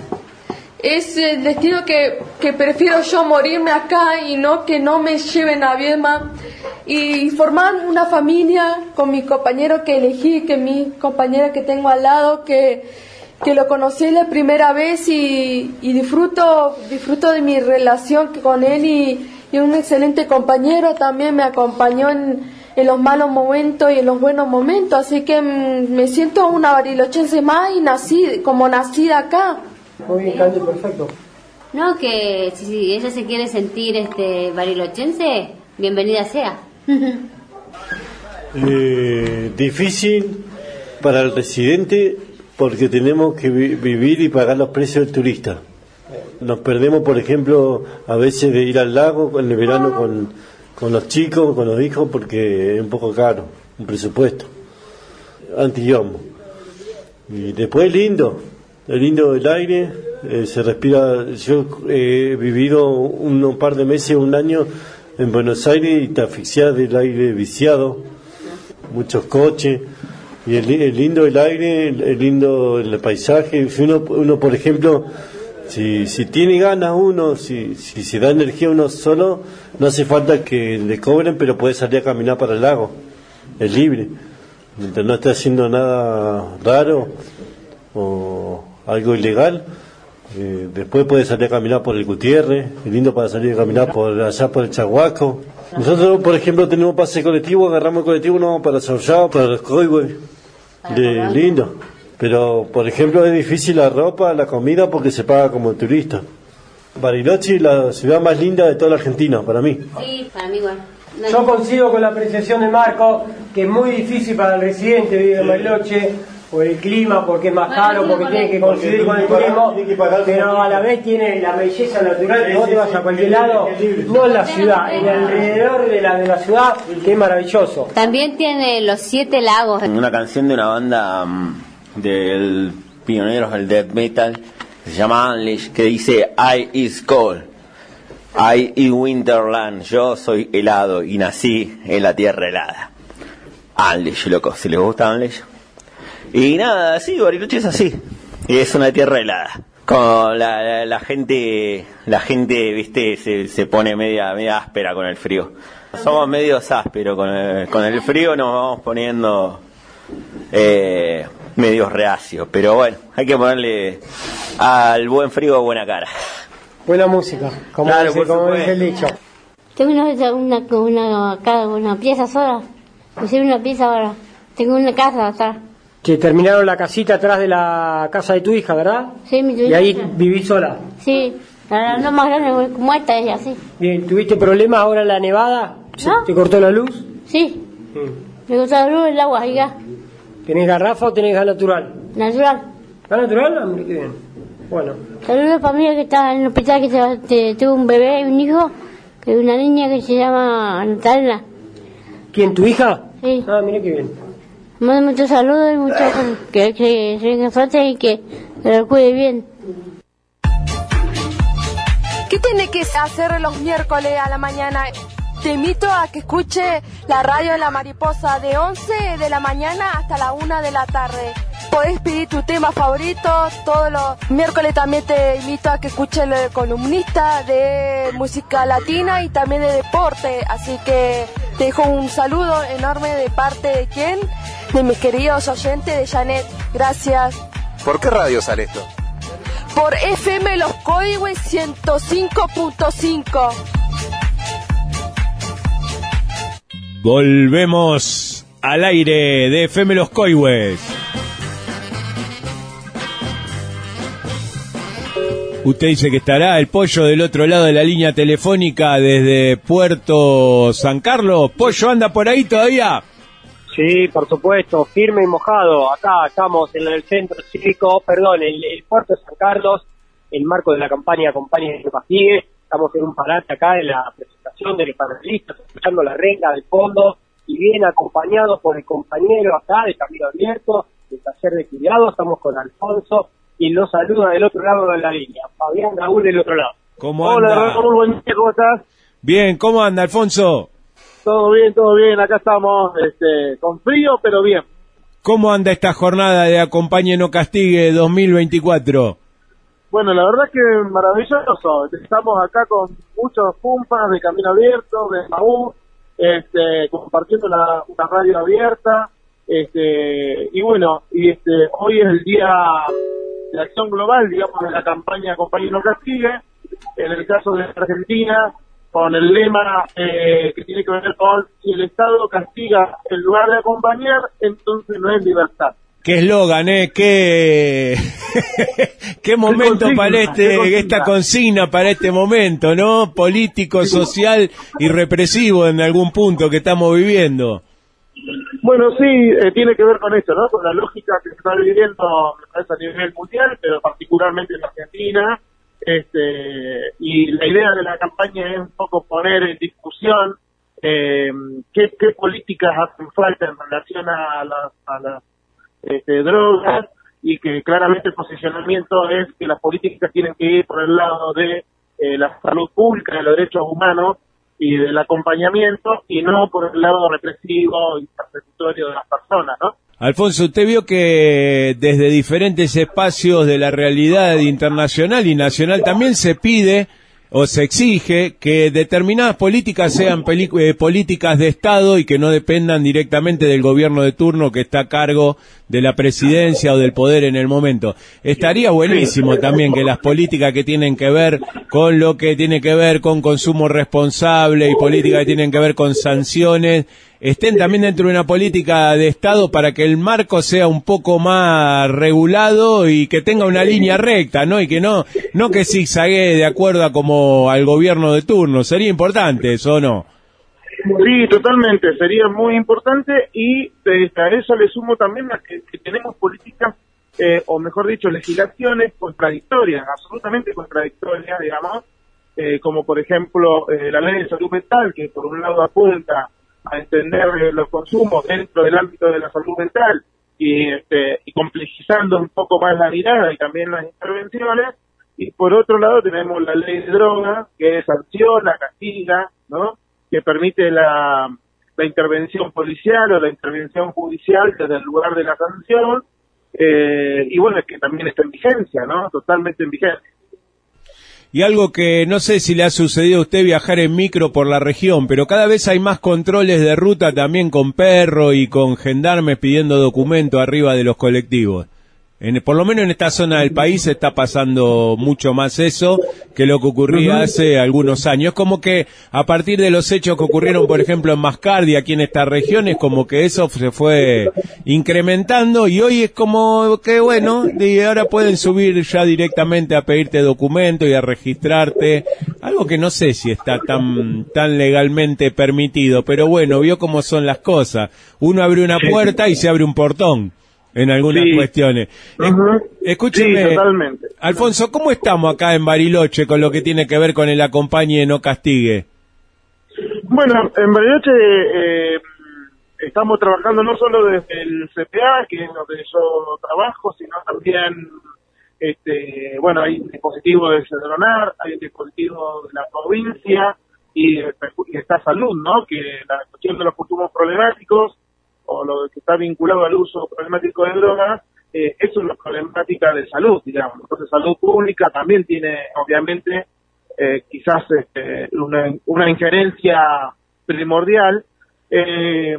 Es el destino que, que prefiero yo morirme acá y no que no me lleven a Viedma y formar una familia con mi compañero que elegí, que mi compañera que tengo al lado, que, que lo conocí la primera vez y, y disfruto disfruto de mi relación con él y, y un excelente compañero también me acompañó en, en los malos momentos y en los buenos momentos, así que mm, me siento una barilochense más y nací como nacida acá. Muy bien, Candy, perfecto. No, que si, si ella se quiere sentir este barilochense, bienvenida sea. eh, difícil para el residente porque tenemos que vi- vivir y pagar los precios del turista. Nos perdemos, por ejemplo, a veces de ir al lago en el verano con, con los chicos, con los hijos, porque es un poco caro, un presupuesto. Anti-yomo. Y después lindo. Es lindo el aire, eh, se respira. Yo he vivido un, un par de meses, un año en Buenos Aires y te asfixias del aire viciado, muchos coches, y es, es lindo el aire, es lindo el paisaje. Si uno, uno por ejemplo, si, si tiene ganas uno, si, si se da energía uno solo, no hace falta que le cobren, pero puede salir a caminar para el lago, es libre, mientras no esté haciendo nada raro o algo ilegal. Eh, después puede salir a caminar por el Gutiérrez, es lindo para salir a caminar por allá por el Chahuaco. Nosotros, por ejemplo, tenemos pase colectivo, agarramos el colectivo, nos vamos para Sauyao, para los Coihue, de lindo. Pero, por ejemplo, es difícil la ropa, la comida, porque se paga como turista. Bariloche es la ciudad más linda de toda la Argentina, para mí. Sí, para mí igual. Yo coincido con la apreciación de Marco, que es muy difícil para el residente vivir en Bariloche, por el clima, porque es más caro, porque tiene que coincidir con el turismo, pero a la vez tiene la belleza natural, que vos te vas a cualquier lado, no en la ciudad, en el alrededor de la, de la ciudad, que es maravilloso. También tiene los siete lagos. Una canción de una banda um, del pioneros del death metal, que se llama Unleash, que dice I is cold, I is winterland, yo soy helado y nací en la tierra helada. Unleash, loco, si les gusta Unleash. Y nada, sí, Bariloche es así, y es una tierra helada. Con la, la, la gente, la gente, viste, se, se pone media, media áspera con el frío. Somos medios ásperos con el, con el frío, nos vamos poniendo eh, medios reacios, pero bueno, hay que ponerle al buen frío buena cara. Buena música, como, claro, dice, como dice el dicho. Tengo una, una, una, acá, una pieza sola, puse una pieza ahora, tengo una casa atrás. Que terminaron la casita atrás de la casa de tu hija, ¿verdad? Sí, mi hija. Y ahí vivís sola. Sí, la no más grande como esta ella, sí. Bien, ¿tuviste problemas ahora en la nevada? ¿No? ¿Te cortó la luz? Sí. Mm. Me cortó la luz, el agua y gas. ¿Tenés garrafa o tenés gas natural? Natural. ¿Gas natural? Ah, mira qué bien. Bueno. Saludos para mí que está en el hospital, que se, te, tuvo un bebé y un hijo, que es una niña que se llama Natalia. ¿Quién, tu hija? Sí. Ah, mira qué bien. Mando muchos saludos y muchos que que se venga fuerte y que, que lo cuide bien. ¿Qué tiene que hacer los miércoles a la mañana? Te invito a que escuche la radio de La Mariposa de once de la mañana hasta la una de la tarde. Podés pedir tu tema favorito todos los miércoles. También te invito a que escuche el columnista de música latina y también de deporte. Así que te dejo un saludo enorme de parte de quién, de mis queridos oyentes de Janet. Gracias. ¿Por qué radio sale esto? Por F M Los Coihues ciento cinco punto cinco. Volvemos al aire de F M Los Coihues. Usted dice que estará el Pollo del otro lado de la línea telefónica desde Puerto San Carlos. ¿Pollo anda por ahí todavía? Sí, por supuesto, firme y mojado. Acá estamos en el centro cívico, perdón, el, el Puerto de San Carlos, en marco de la campaña Acompañe no Castigue. Estamos en un parate acá en la presentación de los panelistas, escuchando la renga del fondo y bien acompañados por el compañero acá de Camino Abierto, del taller de cuidado. Estamos con Alfonso y nos saluda del otro lado de la línea, Fabián Raúl del otro lado. ¿Cómo Hola, anda? Raúl, buen día, ¿cómo estás? Bien, ¿cómo anda, Alfonso? Todo bien, todo bien, acá estamos este, con frío, pero bien. ¿Cómo anda esta jornada de Acompañe no Castigue dos mil veinticuatro? Bueno, la verdad es que maravilloso. Estamos acá con muchos pumpas de Camino Abierto, de Maú, este, compartiendo una, una radio abierta. Este, y bueno, y este, hoy es el día de acción global, digamos, de la campaña Acompañe no Castigue. En el caso de Argentina, con el lema eh, que tiene que ver con si el Estado castiga en lugar de acompañar, entonces no es libertad. Qué eslogan, ¿eh? Qué, qué momento consigna, para este, esta consigna para este momento, ¿no? Político, social y represivo en algún punto que estamos viviendo. Bueno, sí, eh, tiene que ver con esto, ¿no? Con la lógica que se está viviendo, me parece, a nivel mundial, pero particularmente en Argentina. Este, y la idea de la campaña es un poco poner en discusión eh, qué, qué políticas hacen falta en relación a las, a las este, drogas, y que claramente el posicionamiento es que las políticas tienen que ir por el lado de eh, la salud pública, de los derechos humanos y del acompañamiento, y no por el lado represivo y persecutorio de las personas, ¿no? Alfonso, usted vio que desde diferentes espacios de la realidad internacional y nacional también se pide o se exige que determinadas políticas sean eh, políticas de Estado y que no dependan directamente del gobierno de turno que está a cargo de la presidencia o del poder en el momento. Estaría buenísimo también que las políticas que tienen que ver con lo que tiene que ver con consumo responsable y políticas que tienen que ver con sanciones estén también dentro de una política de Estado para que el marco sea un poco más regulado y que tenga una línea recta, ¿no? Y que no no que zigzaguee de acuerdo a como al gobierno de turno. Sería importante eso, ¿o no? Sí, totalmente, sería muy importante y eh, a eso le sumo también a que, que tenemos políticas, eh, o mejor dicho, legislaciones contradictorias, absolutamente contradictorias, digamos, eh, como por ejemplo eh, la ley de salud mental, que por un lado apunta a entender eh, los consumos dentro del ámbito de la salud mental y, este, y complejizando un poco más la mirada y también las intervenciones, y por otro lado tenemos la ley de drogas, que sanciona, castiga, ¿no?, que permite la, la intervención policial o la intervención judicial desde el lugar de la sanción, eh, y bueno, es que también está en vigencia, ¿no?, totalmente en vigencia. Y algo que no sé si le ha sucedido a usted viajar en micro por la región, pero cada vez hay más controles de ruta también con perro y con gendarmes pidiendo documento arriba de los colectivos. En, por lo menos en esta zona del país está pasando mucho más eso que lo que ocurría hace algunos años. Como que a partir de los hechos que ocurrieron, por ejemplo, en Mascardi, aquí en estas regiones, como que eso se fue incrementando y hoy es como que, bueno, y ahora pueden subir ya directamente a pedirte documento y a registrarte. Algo que no sé si está tan, tan legalmente permitido, pero bueno, vio cómo son las cosas. Uno abre una puerta y se abre un portón en algunas sí. cuestiones. Uh-huh. Escúcheme, sí, totalmente. Alfonso, ¿cómo estamos acá en Bariloche con lo que tiene que ver con el Acompañe y No Castigue? Bueno, en Bariloche eh, estamos trabajando no solo desde el C P A, que es donde yo trabajo, sino también, este, bueno, hay un dispositivo de Cedronar, hay un dispositivo de la provincia y, y está Salud, ¿no?, que la cuestión de los consumos problemáticos o lo que está vinculado al uso problemático de drogas, eh, eso es una problemática de salud, digamos. Entonces, salud pública también tiene, obviamente, eh, quizás este, una, una injerencia primordial, eh,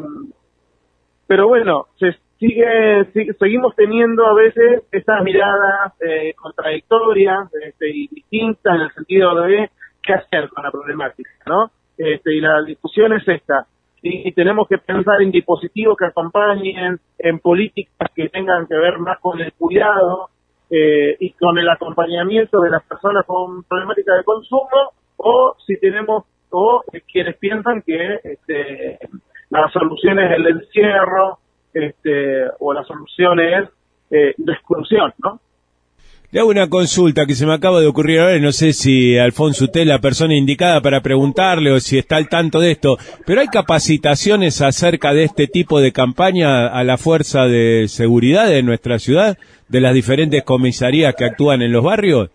pero bueno, se sigue, sigue seguimos teniendo a veces estas miradas eh, contradictorias este, y distintas en el sentido de qué hacer con la problemática, ¿no? Este, y la discusión es esta. Y tenemos que pensar en dispositivos que acompañen, en políticas que tengan que ver más con el cuidado eh, y con el acompañamiento de las personas con problemáticas de consumo, o si tenemos, o eh, quienes piensan que este, la solución es el encierro, este, o la solución es eh, la exclusión, ¿no? Le hago una consulta que se me acaba de ocurrir ahora, no sé si Alfonso usted es la persona indicada para preguntarle o si está al tanto de esto, pero ¿hay capacitaciones acerca de este tipo de campaña a la fuerza de seguridad de nuestra ciudad, de las diferentes comisarías que actúan en los barrios?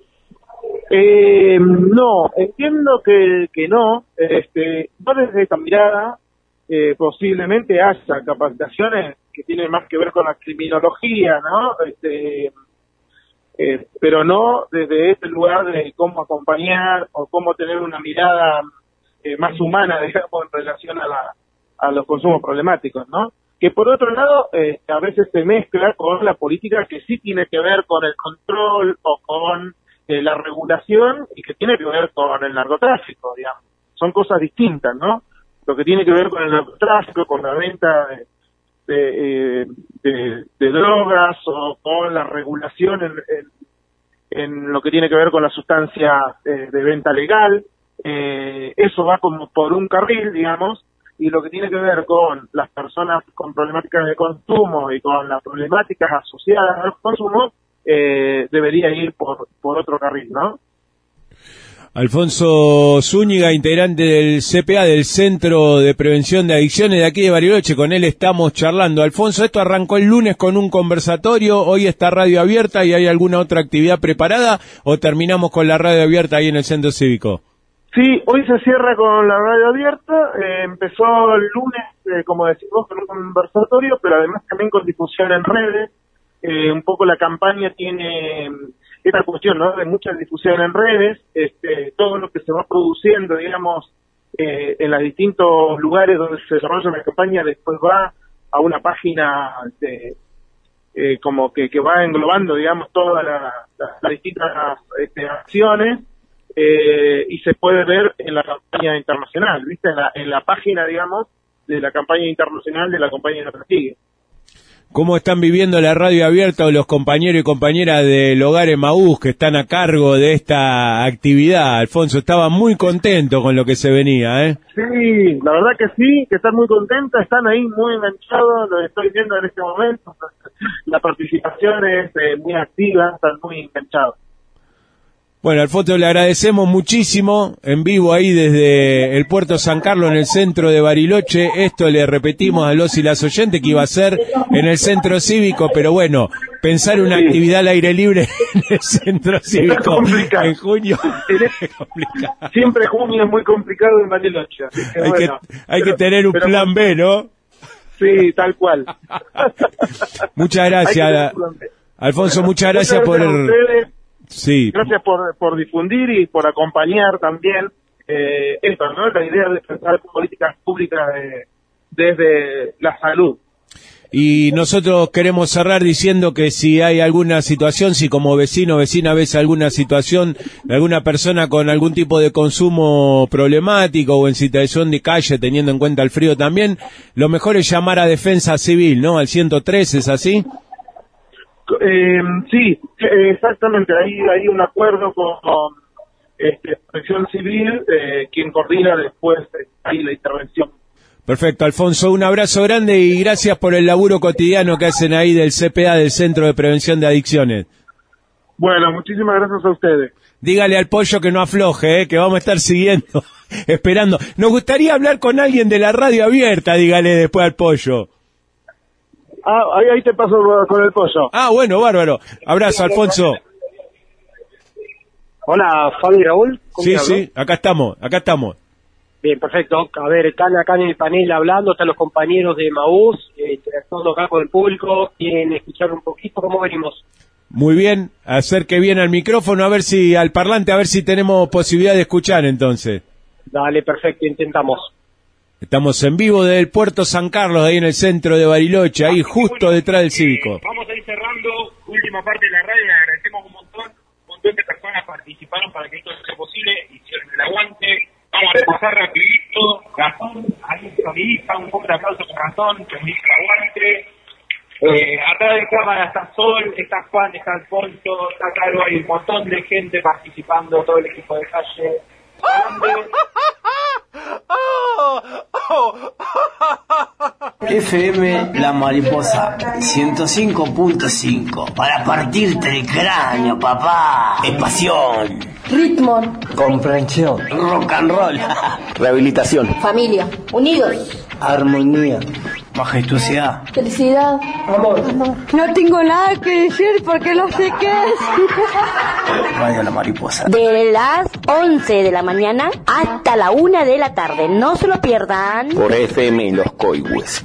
Eh, no, entiendo que, que no, este, no desde esta mirada, eh, posiblemente haya capacitaciones que tienen más que ver con la criminología, ¿no?, este... Eh, pero no desde este lugar de cómo acompañar o cómo tener una mirada eh, más humana, digamos, en relación a, la, a los consumos problemáticos, ¿no? Que por otro lado, eh, a veces se mezcla con la política que sí tiene que ver con el control o con eh, la regulación y que tiene que ver con el narcotráfico, digamos. Son cosas distintas, ¿no? Lo que tiene que ver con el narcotráfico, con la venta de De, de, de drogas o con la regulación en, en, en lo que tiene que ver con la sustancia eh, de venta legal, eh, eso va como por un carril, digamos, y lo que tiene que ver con las personas con problemáticas de consumo y con las problemáticas asociadas al consumo, eh, debería ir por, por otro carril, ¿no? Alfonso Zúñiga, integrante del C P A, del Centro de Prevención de Adicciones de aquí de Bariloche, con él estamos charlando. Alfonso, esto arrancó el lunes con un conversatorio, hoy está radio abierta y hay alguna otra actividad preparada, o terminamos con la radio abierta ahí en el Centro Cívico? Sí, hoy se cierra con la radio abierta, eh, empezó el lunes, eh, como decimos, con un conversatorio, pero además también con difusión en redes, eh, un poco la campaña tiene esta cuestión, ¿no?, de mucha difusión en redes, este, todo lo que se va produciendo, digamos, eh, en los distintos lugares donde se desarrolla la campaña, después va a una página de, eh, como que, que va englobando, digamos, todas las la, la distintas este, acciones, eh, y se puede ver en la campaña internacional, ¿viste? En la, en la página, digamos, de la campaña internacional de la campaña No Castigue. ¿Cómo están viviendo la radio abierta o los compañeros y compañeras del Hogar Emaús que están a cargo de esta actividad? Alfonso, estaba muy contento con lo que se venía, ¿eh? Sí, la verdad que sí, que están muy contentos, están ahí muy enganchados, lo estoy viendo en este momento. La participación es eh, muy activa, están muy enganchados. Bueno, Alfonso, le agradecemos muchísimo, en vivo ahí desde el Puerto San Carlos, en el centro de Bariloche. Esto le repetimos a los y las oyentes que iba a ser en el centro cívico, pero bueno, pensar una sí. actividad al aire libre en el centro cívico en junio es complicado. Siempre junio es muy complicado en Bariloche. Así que, hay bueno, que, hay pero, que tener un plan B, ¿no? Sí, tal cual. Muchas gracias, Alfonso, bueno, muchas gracias, muchas gracias por... el... Sí. Gracias por, por difundir y por acompañar también eh, esto, ¿no? La idea de pensar políticas públicas de, desde la salud. Y nosotros queremos cerrar diciendo que si hay alguna situación, si como vecino o vecina ves alguna situación de alguna persona con algún tipo de consumo problemático o en situación de calle, teniendo en cuenta el frío también, lo mejor es llamar a Defensa Civil, ¿no? Al ciento tres, ¿es así? Eh, sí, exactamente. Hay, hay un acuerdo con, con este, Protección Civil, eh, quien coordina después eh, ahí la intervención. Perfecto, Alfonso, un abrazo grande y gracias por el laburo cotidiano que hacen ahí del C P A, del Centro de Prevención de Adicciones. Bueno, muchísimas gracias a ustedes. Dígale al Pollo que no afloje, eh, que vamos a estar siguiendo, esperando. Nos gustaría hablar con alguien de la radio abierta, dígale después al Pollo. Ah, ahí, ahí te paso con el Pollo. Ah, bueno, bárbaro. Abrazo, Alfonso. Hola, Fabi y Raúl. Sí, sí, acá estamos, acá estamos. Bien, perfecto. A ver, están acá en el panel hablando, están los compañeros de Emaús, eh, interactuando acá con el público. ¿Quieren escuchar un poquito cómo venimos? Muy bien, acerque bien al micrófono, a ver si, al parlante, a ver si tenemos posibilidad de escuchar entonces. Dale, perfecto, intentamos. Estamos en vivo desde el Puerto San Carlos, ahí en el centro de Bariloche, ahí justo detrás del cívico. Eh, vamos a ir cerrando, última parte de la radio, le agradecemos un montón, un montón de personas participaron para que esto sea posible, hicieron el aguante. Vamos a repasar rapidito, Gastón, ahí sonidista, un poco de aplauso con Gastón, que me hizo el aguante. Eh, atrás de cámara está Sol, está Juan, está Alfonso, está Carlos, hay un montón de gente participando, todo el equipo de calle. F M La Mariposa ciento cinco punto cinco para partirte el cráneo, papá. Es pasión, ritmo, comprensión, rock and roll, rehabilitación, familia, unidos, armonía, majestuosidad, felicidad, amor. amor. No tengo nada que decir porque no sé qué es. Radio La Mariposa. De las once de la mañana hasta la una de la tarde. No se lo pierdan. Por F M Los Coihues.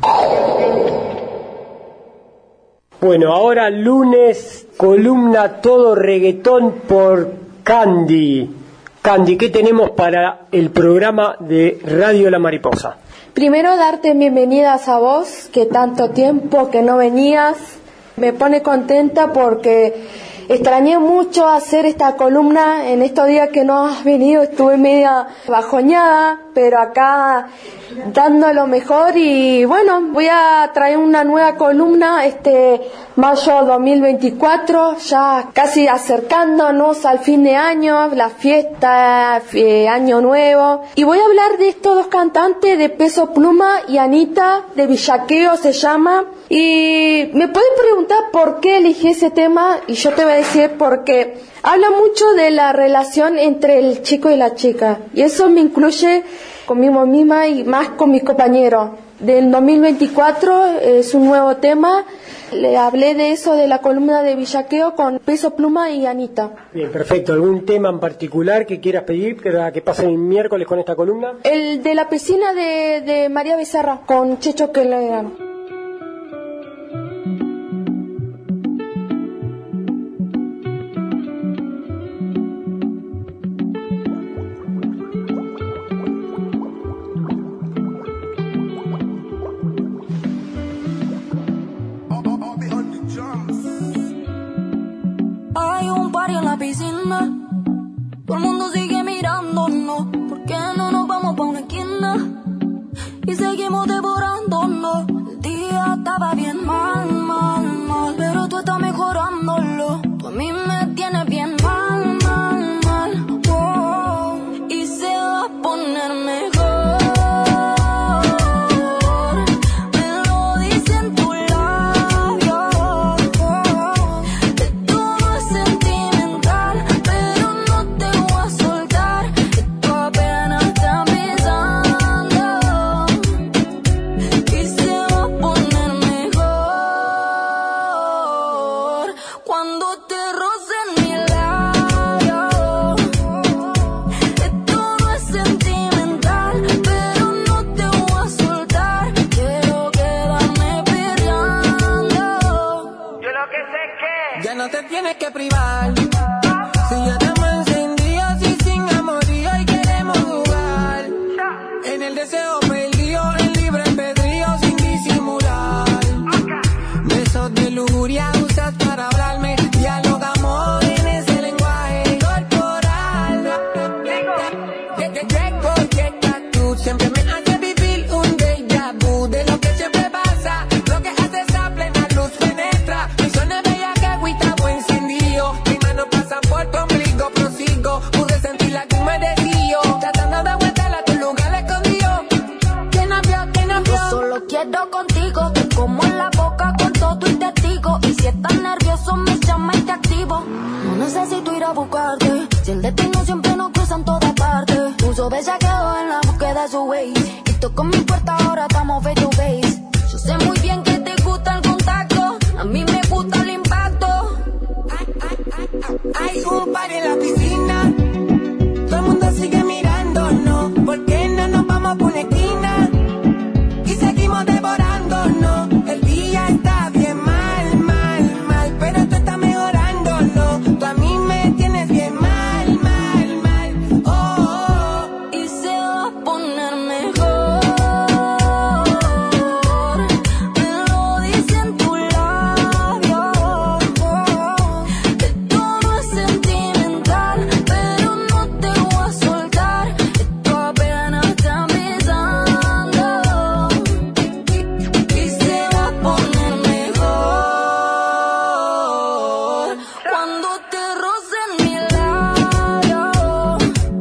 Bueno, ahora lunes, columna Todo Reggaetón por Candy. Candy, ¿qué tenemos para el programa de Radio La Mariposa? Primero darte bienvenidas a vos, que tanto tiempo que no venías. Me pone contenta porque extrañé mucho hacer esta columna. En estos días que no has venido estuve media bajoñada, pero acá dando lo mejor. Y bueno, voy a traer una nueva columna este mayo dos mil veinticuatro, ya casi acercándonos al fin de año, la fiesta, eh, año nuevo. Y voy a hablar de estos dos cantantes, de Peso Pluma y Anita, de Villaqueo se llama. Y me pueden preguntar por qué elegí ese tema, y yo te voy a decir porque habla mucho de la relación entre el chico y la chica, y eso me incluye conmigo misma y más con mis compañeros. Del dos mil veinticuatro es un nuevo tema. Le hablé de eso, de la columna de Villaqueo con Peso Pluma y Anita. Bien, perfecto. ¿Algún tema en particular que quieras pedir para que pase el miércoles con esta columna? El de la piscina de, de María Becerra con Checho Kelegán. Hay un party en la piscina, todo el mundo sigue mirándonos. ¿Por qué no nos vamos pa' una esquina y seguimos devorándonos? El día estaba bien mal, mal. deseo perdido en libre albedrío sin disimular. Besos de lujuria usas para hablarme, dialogamos en ese lenguaje corporal. Que que llego, llega tú, siempre me hace vivir un déjà vu de lo que siempre pasa. Lo que haces a plena luz penetra, mi suena bella que agüita buen encendido. Mis manos pasan por tu ombligo, prosigo, pude sentir la que me desvío, tratando de aguantar a tu lugar escondido. Que no vio, que no vio. Yo solo quiero contigo, te como en la boca con todo y testigo. Y si estás nervioso me llama y te activo. No necesito ir a buscarte, si el destino siempre nos cruza en todas partes. Puso bellaqueo en la búsqueda de su way, y toco mi puerta, ahora estamos face to face. Yo sé muy bien que te gusta el contacto, a mí me gusta el impacto. Hay un par en la piscina, todo el mundo sigue mirándonos. ¿Por qué no nos vamos por una esquina y seguimos devorándonos? El día está bien mal, mal, mal, pero tú estás mejorando, ¿no? Tú a mí me tienes bien mal, mal, mal, oh, oh, oh. Y se va a poner mejor, me lo dicen tus labios, oh. Esto no es sentimental, pero no te voy a soltar. Esto apenas está empezando. Y se va a poner mejor cuando te rocen mi labio.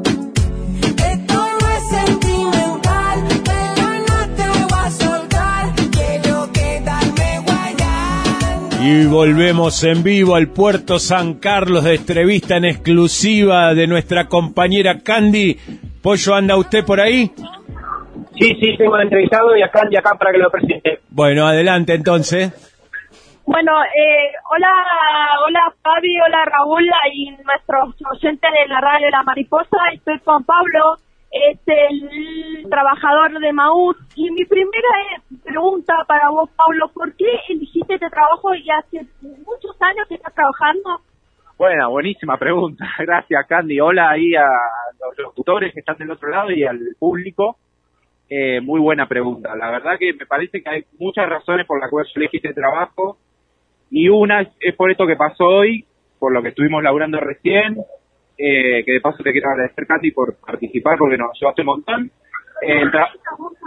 Esto no es sentimental, pero no te voy a soltar. Quiero quedarme guayando. Y volvemos en vivo al Puerto San Carlos de entrevista en exclusiva de nuestra compañera Candy. Pollo, ¿anda usted por ahí? Sí, sí, tengo el entrevistado y acá, y acá para que lo presente. Bueno, adelante entonces. Bueno, eh, hola, hola Fabi, hola Raúl y nuestros oyentes de la radio La Mariposa. Estoy con Pablo, es el trabajador de Maús. Y mi primera eh, pregunta para vos, Pablo, ¿por qué elegiste este trabajo y hace muchos años que estás trabajando? Bueno, buenísima pregunta. Gracias, Candy. Hola ahí a los locutores que están del otro lado y al público. Eh, muy buena pregunta. La verdad que me parece que hay muchas razones por las cuales yo elegí este trabajo. Y una es, es por esto que pasó hoy, por lo que estuvimos laburando recién. Eh, que de paso te quiero agradecer, Candy, por participar porque nos llevaste un montón. Eh, el tra-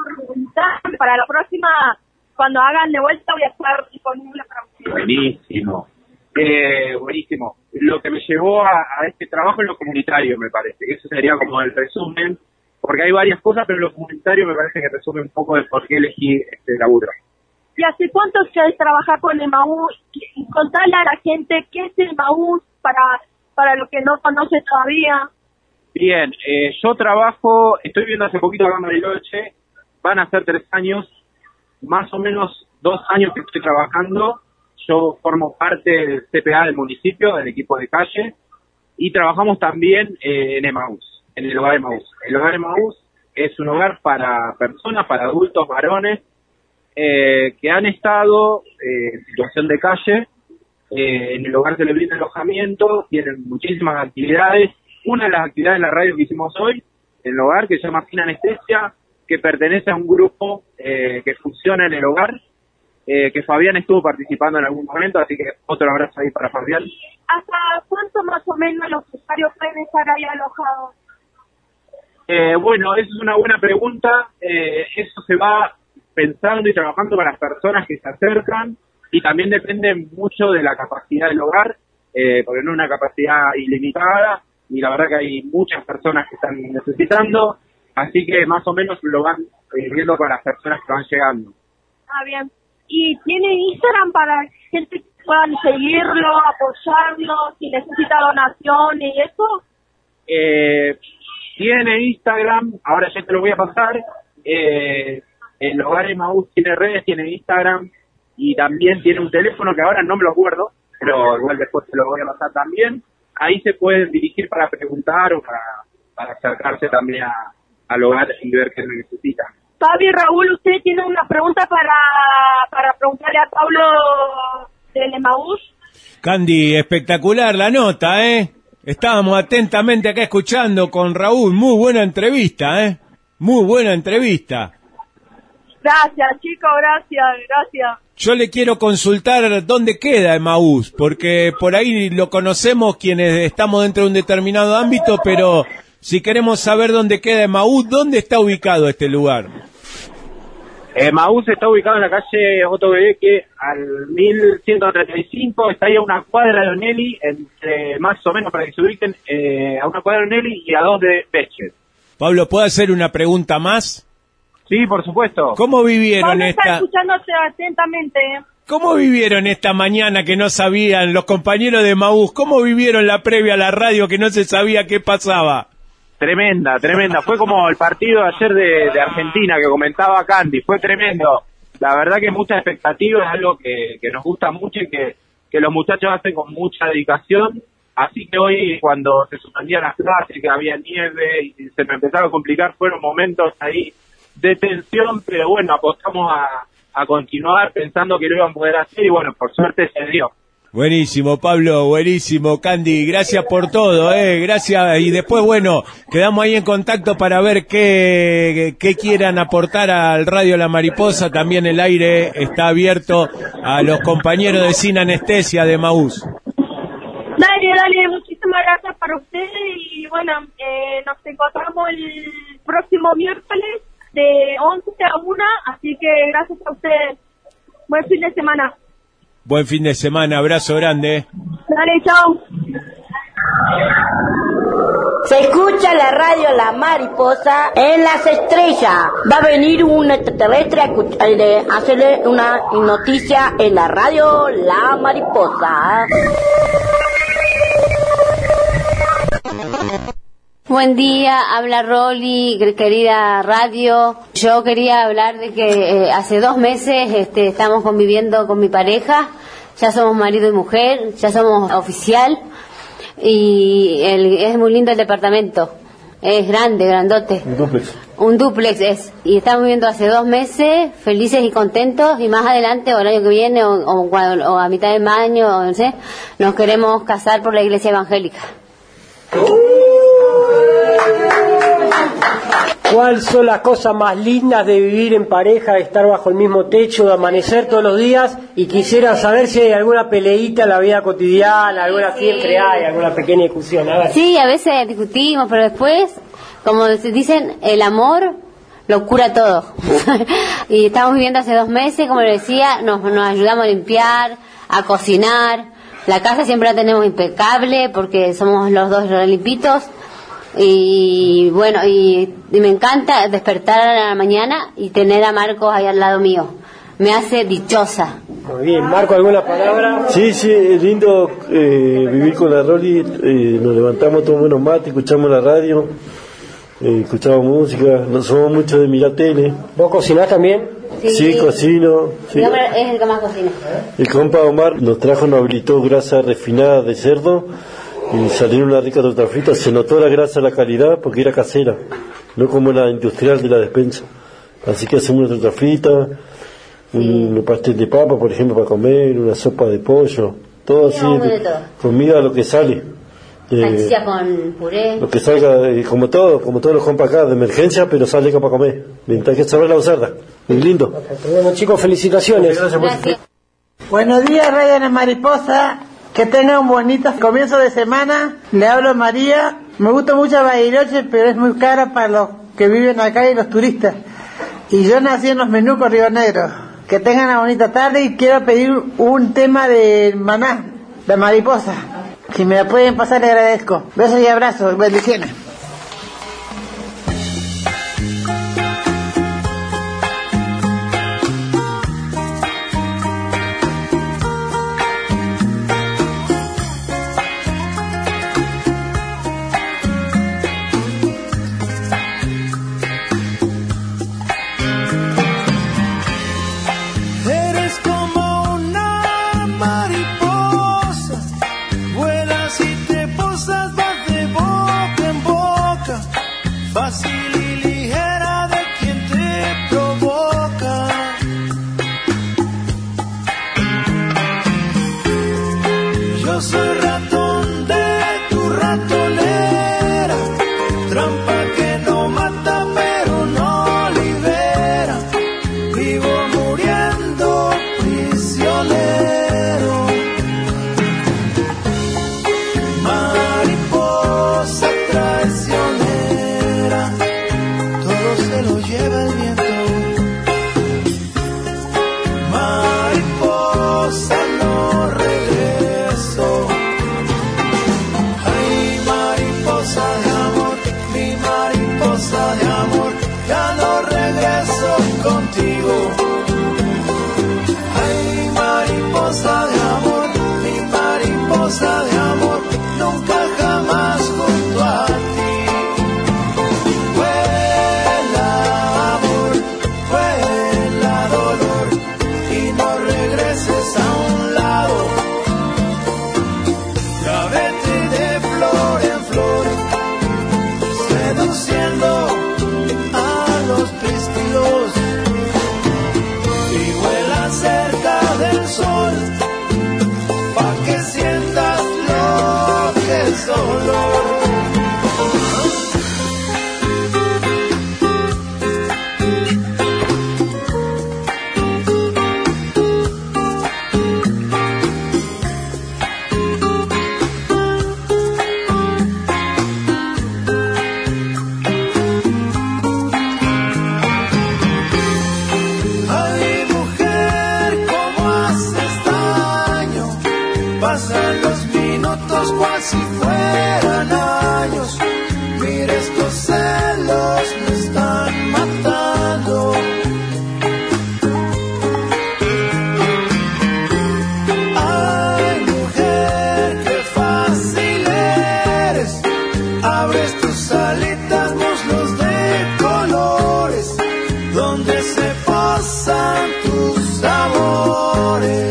Para la próxima, cuando hagan de vuelta, voy a estar disponible para ustedes. Buenísimo. Eh, buenísimo. Lo que me llevó a, a este trabajo es lo comunitario, me parece. Que eso sería como el resumen, porque hay varias cosas, pero lo comunitario me parece que resume un poco de por qué elegí este laburo. ¿Y hace cuánto querés trabajar con el Maús? Y contarle a la gente qué es el Maús para, para los que no conocen todavía. Bien, eh, yo trabajo, estoy viendo hace poquito acá en Bariloche, van a ser tres años, más o menos dos años que estoy trabajando. Yo formo parte del C P A del municipio, del equipo de calle, y trabajamos también eh, en Emaús, en el hogar Emaús. El hogar Emaús es un hogar para personas, para adultos varones, eh, que han estado eh, en situación de calle. Eh, en el hogar se les brinda alojamiento, tienen muchísimas actividades. Una de las actividades de la radio que hicimos hoy, en el hogar, que se llama Sin Anestesia, que pertenece a un grupo eh, que funciona en el hogar, eh, que Fabián estuvo participando en algún momento, así que otro abrazo ahí para Fabián. ¿Hasta cuánto más o menos los usuarios pueden estar ahí alojados? Eh, bueno, esa es una buena pregunta. Eh, eso se va pensando y trabajando con las personas que se acercan, y también depende mucho de la capacidad del hogar, eh, porque no es una capacidad ilimitada, y la verdad que hay muchas personas que están necesitando, así que más o menos lo van eh, viendo con las personas que van llegando. Ah, bien. ¿Y tiene Instagram para gente que puedan seguirlo, apoyarlo, si necesita donaciones y eso? Eh, tiene Instagram, ahora ya te lo voy a pasar. Eh, el hogar Emaús tiene redes, tiene Instagram, y también tiene un teléfono que ahora no me lo acuerdo, pero igual después te lo voy a pasar también. Ahí se pueden dirigir para preguntar o para, para acercarse también a, al hogar y ver qué necesitan. Fabi, Raúl, ¿usted tiene una pregunta para, para preguntarle a Pablo del Emaús? Candy, espectacular la nota, ¿eh? Estábamos atentamente acá escuchando con Raúl, muy buena entrevista, ¿eh? Muy buena entrevista. Gracias, chicos, gracias, gracias. Yo le quiero consultar dónde queda Emaús, porque por ahí lo conocemos quienes estamos dentro de un determinado ámbito, pero si queremos saber dónde queda Emaús, ¿dónde está ubicado este lugar? Emaús está ubicado en la calle Otto Bedeque, al mil ciento treinta y cinco, está ahí a una cuadra de Onelli, entre, más o menos para que se ubiquen, eh, a una cuadra de Onelli y a dos de Bechet. Pablo, ¿puedo hacer una pregunta más? Sí, por supuesto. ¿Cómo vivieron Pablo está esta... escuchándote atentamente. ¿Cómo vivieron esta mañana que no sabían los compañeros de Emaús? ¿Cómo vivieron la previa a la radio que no se sabía qué pasaba? Tremenda, tremenda. Fue como el partido de ayer de, de Argentina que comentaba Candy. Fue tremendo. La verdad que mucha expectativa, es algo que, que nos gusta mucho y que, que los muchachos hacen con mucha dedicación. Así que hoy, cuando se suspendían las clases, que había nieve y se me empezaba a complicar, fueron momentos ahí de tensión, pero bueno, apostamos a, a continuar pensando que lo iban a poder hacer y bueno, por suerte se dio. Buenísimo, Pablo, buenísimo. Candy, gracias por todo, eh, gracias. Y después, bueno, quedamos ahí en contacto para ver qué, qué quieran aportar al Radio La Mariposa. También el aire está abierto a los compañeros de Sin Anestesia de Emaús. Dale, dale, muchísimas gracias para ustedes y bueno, eh, nos encontramos el próximo miércoles de once a una, así que gracias a ustedes. Buen fin de semana. Buen fin de semana, abrazo grande. Dale, chao. Se escucha la radio La Mariposa en las estrellas. Va a venir un extraterrestre a escuch- a hacerle una noticia en la radio La Mariposa. Buen día, habla Rolly, querida radio. Yo quería hablar de que eh, hace dos meses este, estamos conviviendo con mi pareja, ya somos marido y mujer, ya somos oficial y el, es muy lindo el departamento, es grande, grandote. Un duplex. Un duplex es, y estamos viviendo hace dos meses, felices y contentos, y más adelante, o el año que viene, o, o, cuando- o a mitad del año, o no sé, nos queremos casar por la iglesia evangélica. ¿Cuáles son las cosas más lindas de vivir en pareja, de estar bajo el mismo techo, de amanecer todos los días? Y quisiera saber si hay alguna peleita en la vida cotidiana, alguna siempre hay, alguna pequeña discusión. A ver. Sí, a veces discutimos, pero después, como se dicen, el amor lo cura todo. Y estamos viviendo hace dos meses, como le decía, nos, nos ayudamos a limpiar, a cocinar. La casa siempre la tenemos impecable porque somos los dos limpitos. Y bueno, y, y me encanta despertar a la mañana y tener a Marcos ahí al lado mío. Me hace dichosa. Muy bien, Marco, ¿alguna palabra? Sí, sí, es lindo eh, vivir con la Rolly, eh, nos levantamos, tomamos unos mates, escuchamos la radio, eh, escuchamos música, no somos muchos de mirar tele. ¿Vos cocinás también? Sí, Sí, cocino. Sí. Mi hombre es el que más cocina. El compa Omar nos trajo, nos habilitó grasa refinada de cerdo y salieron una rica torta frita. Se notó la grasa, la calidad, porque era casera, no como la industrial de la despensa. Así que hacemos una torta frita, un pastel de papa, por ejemplo, para comer, una sopa de pollo, todo así, un de todo. comida lo que sale. Eh, Salchicha con puré. lo que salga, eh, como todo, como todos los compas acá, de emergencia, pero sale acá para comer. Mientras que saber la usarla. Muy lindo. Bueno, chicos, felicitaciones. Gracias. Buenos días, Radio La Mariposa. Que tengan un bonito comienzo de semana. Le hablo a María. Me gusta mucho Bariloche, pero es muy cara para los que viven acá y los turistas. Y yo nací en Los Menucos, Río Negro. Que tengan una bonita tarde y quiero pedir un tema de Maná, de Mariposa. Si me la pueden pasar, le agradezco. Besos y abrazos. Bendiciones. Eres como una mariposa, vuelas y te posas, vas de boca en boca. se lo lleva el viento. Mariposa, no regreso. Ay, mariposa de amor, mi mariposa de amor, ya no regreso contigo. Ay, mariposa de amor, mi mariposa de amor, nunca jamás junto a ti. Vuela amor, vuela dolor, y no regreses a un lado. Ya vete de flor en flor, seduciendo a los pistilos, y vuela cerca del sol, pa' que sientas lo que es dolor. Ay, mujer, cómo haces daño. Pasan los minutos cual si fueran años. Mira, estos celos me están matando. Ay, mujer, qué fácil eres. Abres tus alitas, muslos de colores, donde se posan tus amores.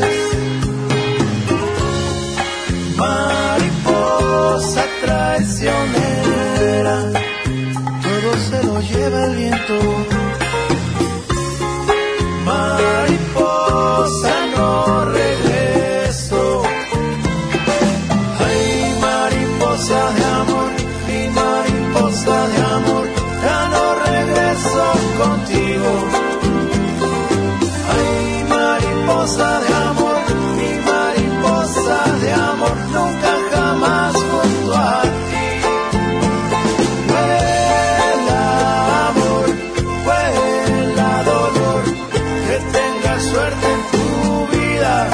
Mariposa traicionera, todo se lo lleva el viento. Mariposa, no regreso. Ay, mariposa de amor, mi mariposa de amor, ya no regreso contigo. Ay, mariposa de amor, mi mariposa de amor, nunca jamás junto a ti. Vuela amor, vuela dolor, que tengas suerte en tu vida.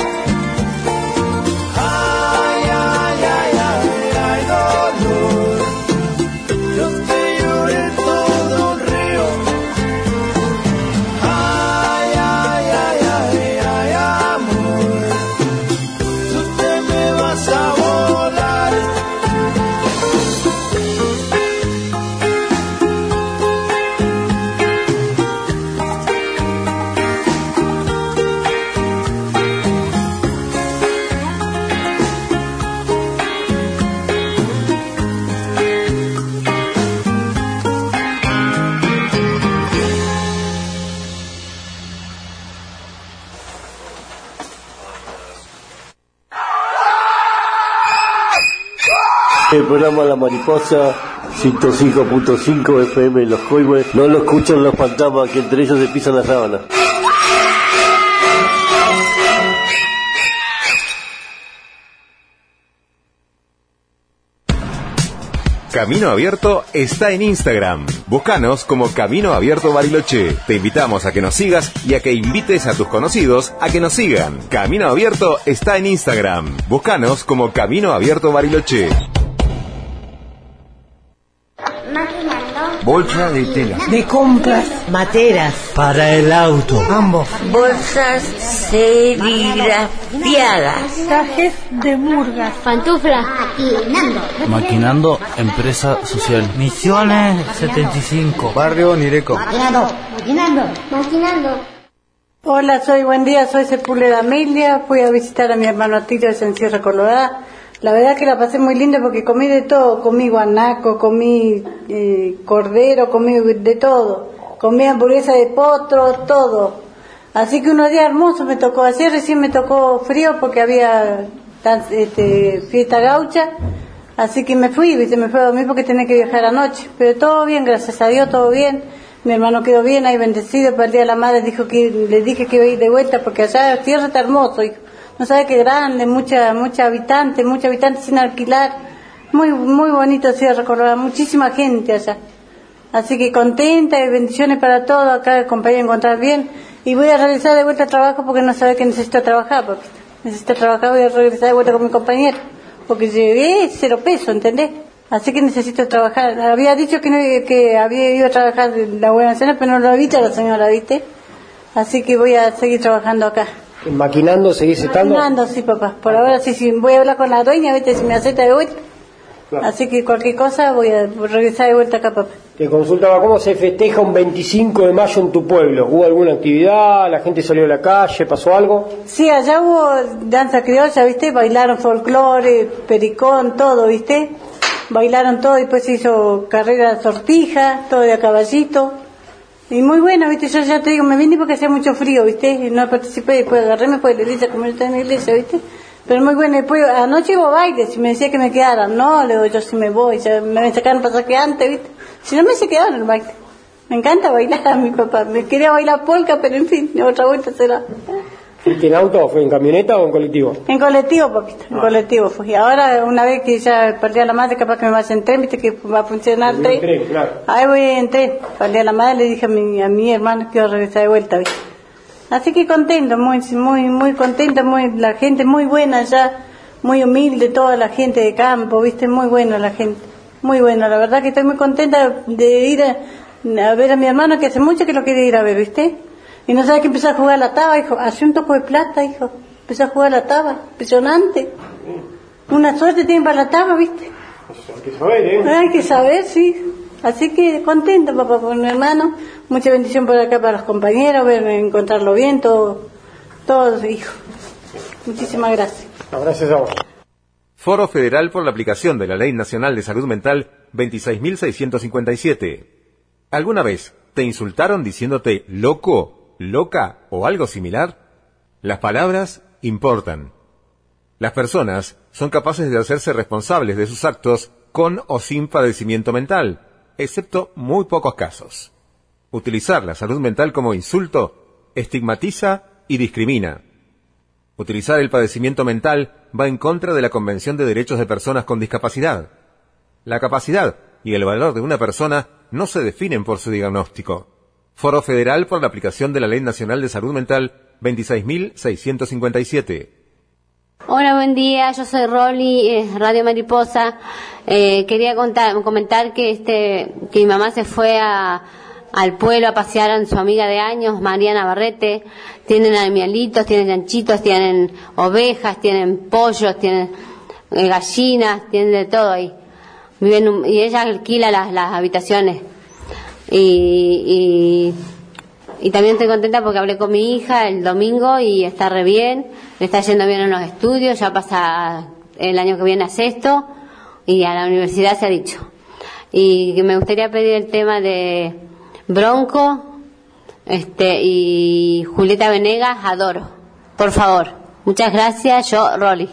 Ay, ay, ay, ay, ay, dolor, yo te lloré todo un río. Ay, ay, ay, ay, ay, amor, tú te me vas a volar. El programa La Mariposa, ciento cinco punto cinco F M en Los Coihues. No lo escuchan los fantasmas, que entre ellos se pisan la sábana. Camino Abierto está en Instagram. Búscanos como Camino Abierto Bariloche. Te invitamos a que nos sigas y a que invites a tus conocidos a que nos sigan. Camino Abierto está en Instagram. Búscanos como Camino Abierto Bariloche. Bolsa de tela. De compras. Materas. Para el auto. Ambos. Bolsas serigrafiadas. Trajes de murgas. Pantuflas. Maquinando. Maquinando, empresa social. Misiones setenta y cinco. Barrio Nireco. Maquinando. Maquinando. Maquinando. Hola, soy buen día, soy Sepúlveda Amelia. Fui a visitar a mi hermano Atilio de San Sierra Colorada. La verdad que la pasé muy linda porque comí de todo, comí guanaco, comí eh, cordero, comí de todo, comí hamburguesa de potro, todo. Así que unos días hermosos me tocó, así recién me tocó frío porque había tan, este, fiesta gaucha, así que me fui, ¿viste? Me fui a dormir porque tenía que viajar anoche, pero todo bien, gracias a Dios, todo bien. Mi hermano quedó bien, ahí bendecido, para el día de la madre dijo que, le dije que iba a ir de vuelta porque allá la tierra está hermoso, hijo. No sabe qué grande, mucha, mucha habitante, mucha habitante sin alquilar, muy, muy bonito Sierra Colorada, muchísima gente allá. Así que contenta y bendiciones para todos, acá compañía encontrar bien. Y voy a regresar de vuelta al trabajo porque no sabe que necesito trabajar, papito. Necesito trabajar, voy a regresar de vuelta con mi compañero. Porque llegué cero peso, ¿entendés? Así que necesito trabajar. Había dicho que, no, que había ido a trabajar en la Buena Cena, pero no lo evita la señora, ¿viste? Así que voy a seguir trabajando acá. ¿Maquinando seguís estando? Maquinando, sí, papá. Por ahora sí, sí. Voy a hablar con la dueña, ¿viste? Si me acepta de vuelta. Claro. Así que cualquier cosa voy a regresar de vuelta acá, papá. Te consultaba cómo se festeja un veinticinco de mayo en tu pueblo. ¿Hubo alguna actividad? ¿La gente salió a la calle? ¿Pasó algo? Sí, allá hubo danza criolla, ¿viste? Bailaron folclore, pericón, todo, ¿viste? Bailaron todo y después se hizo carrera de sortija, todo de a caballito. Y muy bueno, ¿viste? Yo ya te digo, me vine porque hacía mucho frío, ¿viste? Y no participé, después agarré, me fue a la iglesia, como yo estaba en la iglesia, ¿viste? Pero muy bueno, después anoche hubo baile, si me decía que me quedara, no, le digo, yo sí me voy, ya me sacaron pasaje antes, ¿viste? Si no me se quedaron en el baile. Me encanta bailar a mi papá, me quería bailar polka, pero en fin, otra vuelta será. ¿Fuiste en auto? ¿Fue en camioneta o en colectivo? En colectivo, papito, en ah. colectivo fui. Y ahora, una vez que ya perdí a la madre, capaz que me vaya en tren, viste que va a funcionar el tren. tren claro. Ahí voy en tren, perdí a la madre, le dije a mi, a mi hermano que iba a regresar de vuelta, viste. Así que contento, muy, muy, muy contenta, muy, la gente muy buena allá, muy humilde, toda la gente de campo, viste, muy buena la gente, muy buena, la verdad que estoy muy contenta de ir a, a ver a mi hermano, que hace mucho que lo quiere ir a ver, viste. Y no sabe que empezó a jugar la taba, hijo. Hace un toco de plata, hijo. Empezó a jugar la taba. Impresionante. Una suerte tiene para la taba, ¿viste? Hay que saber, ¿eh? Hay que saber, sí. Así que contento, papá, por mi hermano. Mucha bendición por acá para los compañeros, ver, encontrarlo bien, todo, todo, hijo. Muchísimas gracias. No, gracias a vos. Foro Federal por la aplicación de la Ley Nacional de Salud Mental veintiséis mil seiscientos cincuenta y siete. ¿Alguna vez te insultaron diciéndote loco, loca o algo similar? Las palabras importan. Las personas son capaces de hacerse responsables de sus actos con o sin padecimiento mental, excepto muy pocos casos. Utilizar la salud mental como insulto estigmatiza y discrimina. Utilizar el padecimiento mental va en contra de la Convención de Derechos de Personas con Discapacidad. La capacidad y el valor de una persona no se definen por su diagnóstico. Foro Federal por la aplicación de la Ley Nacional de Salud Mental veintiséis mil seiscientos cincuenta y siete. Hola, buen día, yo soy Rolly, eh, Radio Mariposa. Eh, quería contar, comentar que este que mi mamá se fue a, al pueblo a pasear a su amiga de años, María Navarrete. Tienen animalitos, tienen chanchitos, tienen ovejas, tienen pollos, tienen eh, gallinas, tienen de todo ahí. Viven, y ella alquila las, las habitaciones. Y, y, y también estoy contenta porque hablé con mi hija el domingo y está re bien, le está yendo bien en los estudios, ya pasa el año que viene a sexto y a la universidad se ha dicho. Y me gustaría pedir el tema de Bronco este y Julieta Venegas, Adoro, por favor. Muchas gracias, yo, Rolly.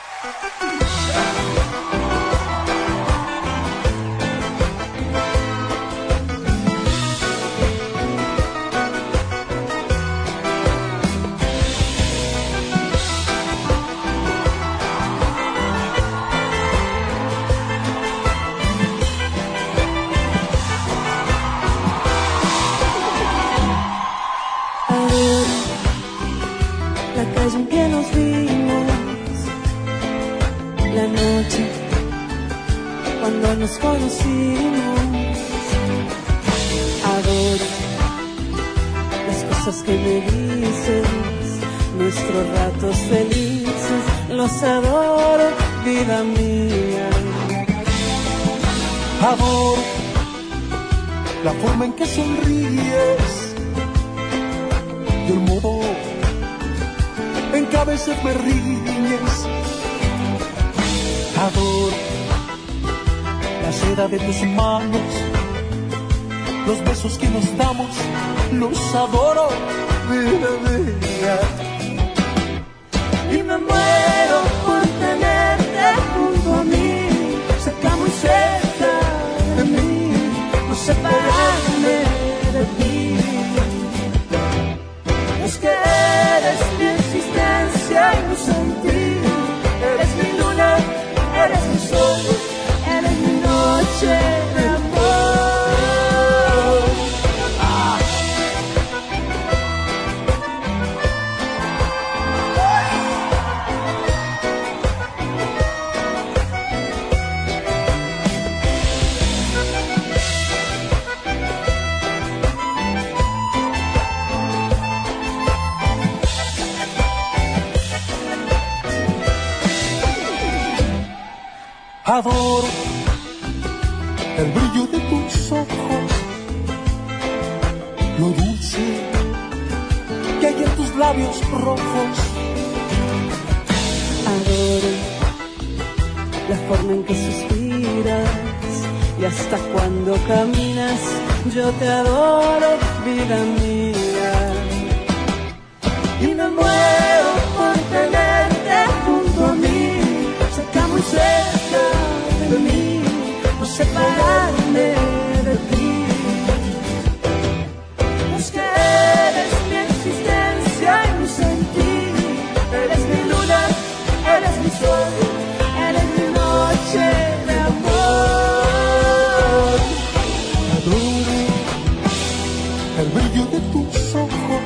En que nos vimos la noche cuando nos conocimos. Adoro las cosas que me dices, nuestros ratos felices, los adoro, vida mía. Adoro la forma en que sonríes y el modo en que a veces me riñes. Adoro la seda de tus manos, los besos que nos damos, los adoro, vida mía. Y me muero por tenerte junto a mí, cerca, muy cerca de mí, no separarme de ti. Es que eres mi existencia y mi sentir, eres mi luna, eres mi sol, eres mi noche de amor. Adoro el brillo de tus ojos, lo dulce que hay en tus labios rojos. Adoro la forma en que suspiras y hasta cuando caminas. Yo te adoro, vida mía. Y me muero por tenerte junto a mí, cerca, muy cerca de mí, no separarme de ti. Es que eres mi existencia y mi sentir, eres mi luna, eres mi sol, eres mi noche de amor. Adoro el brillo de tus ojos,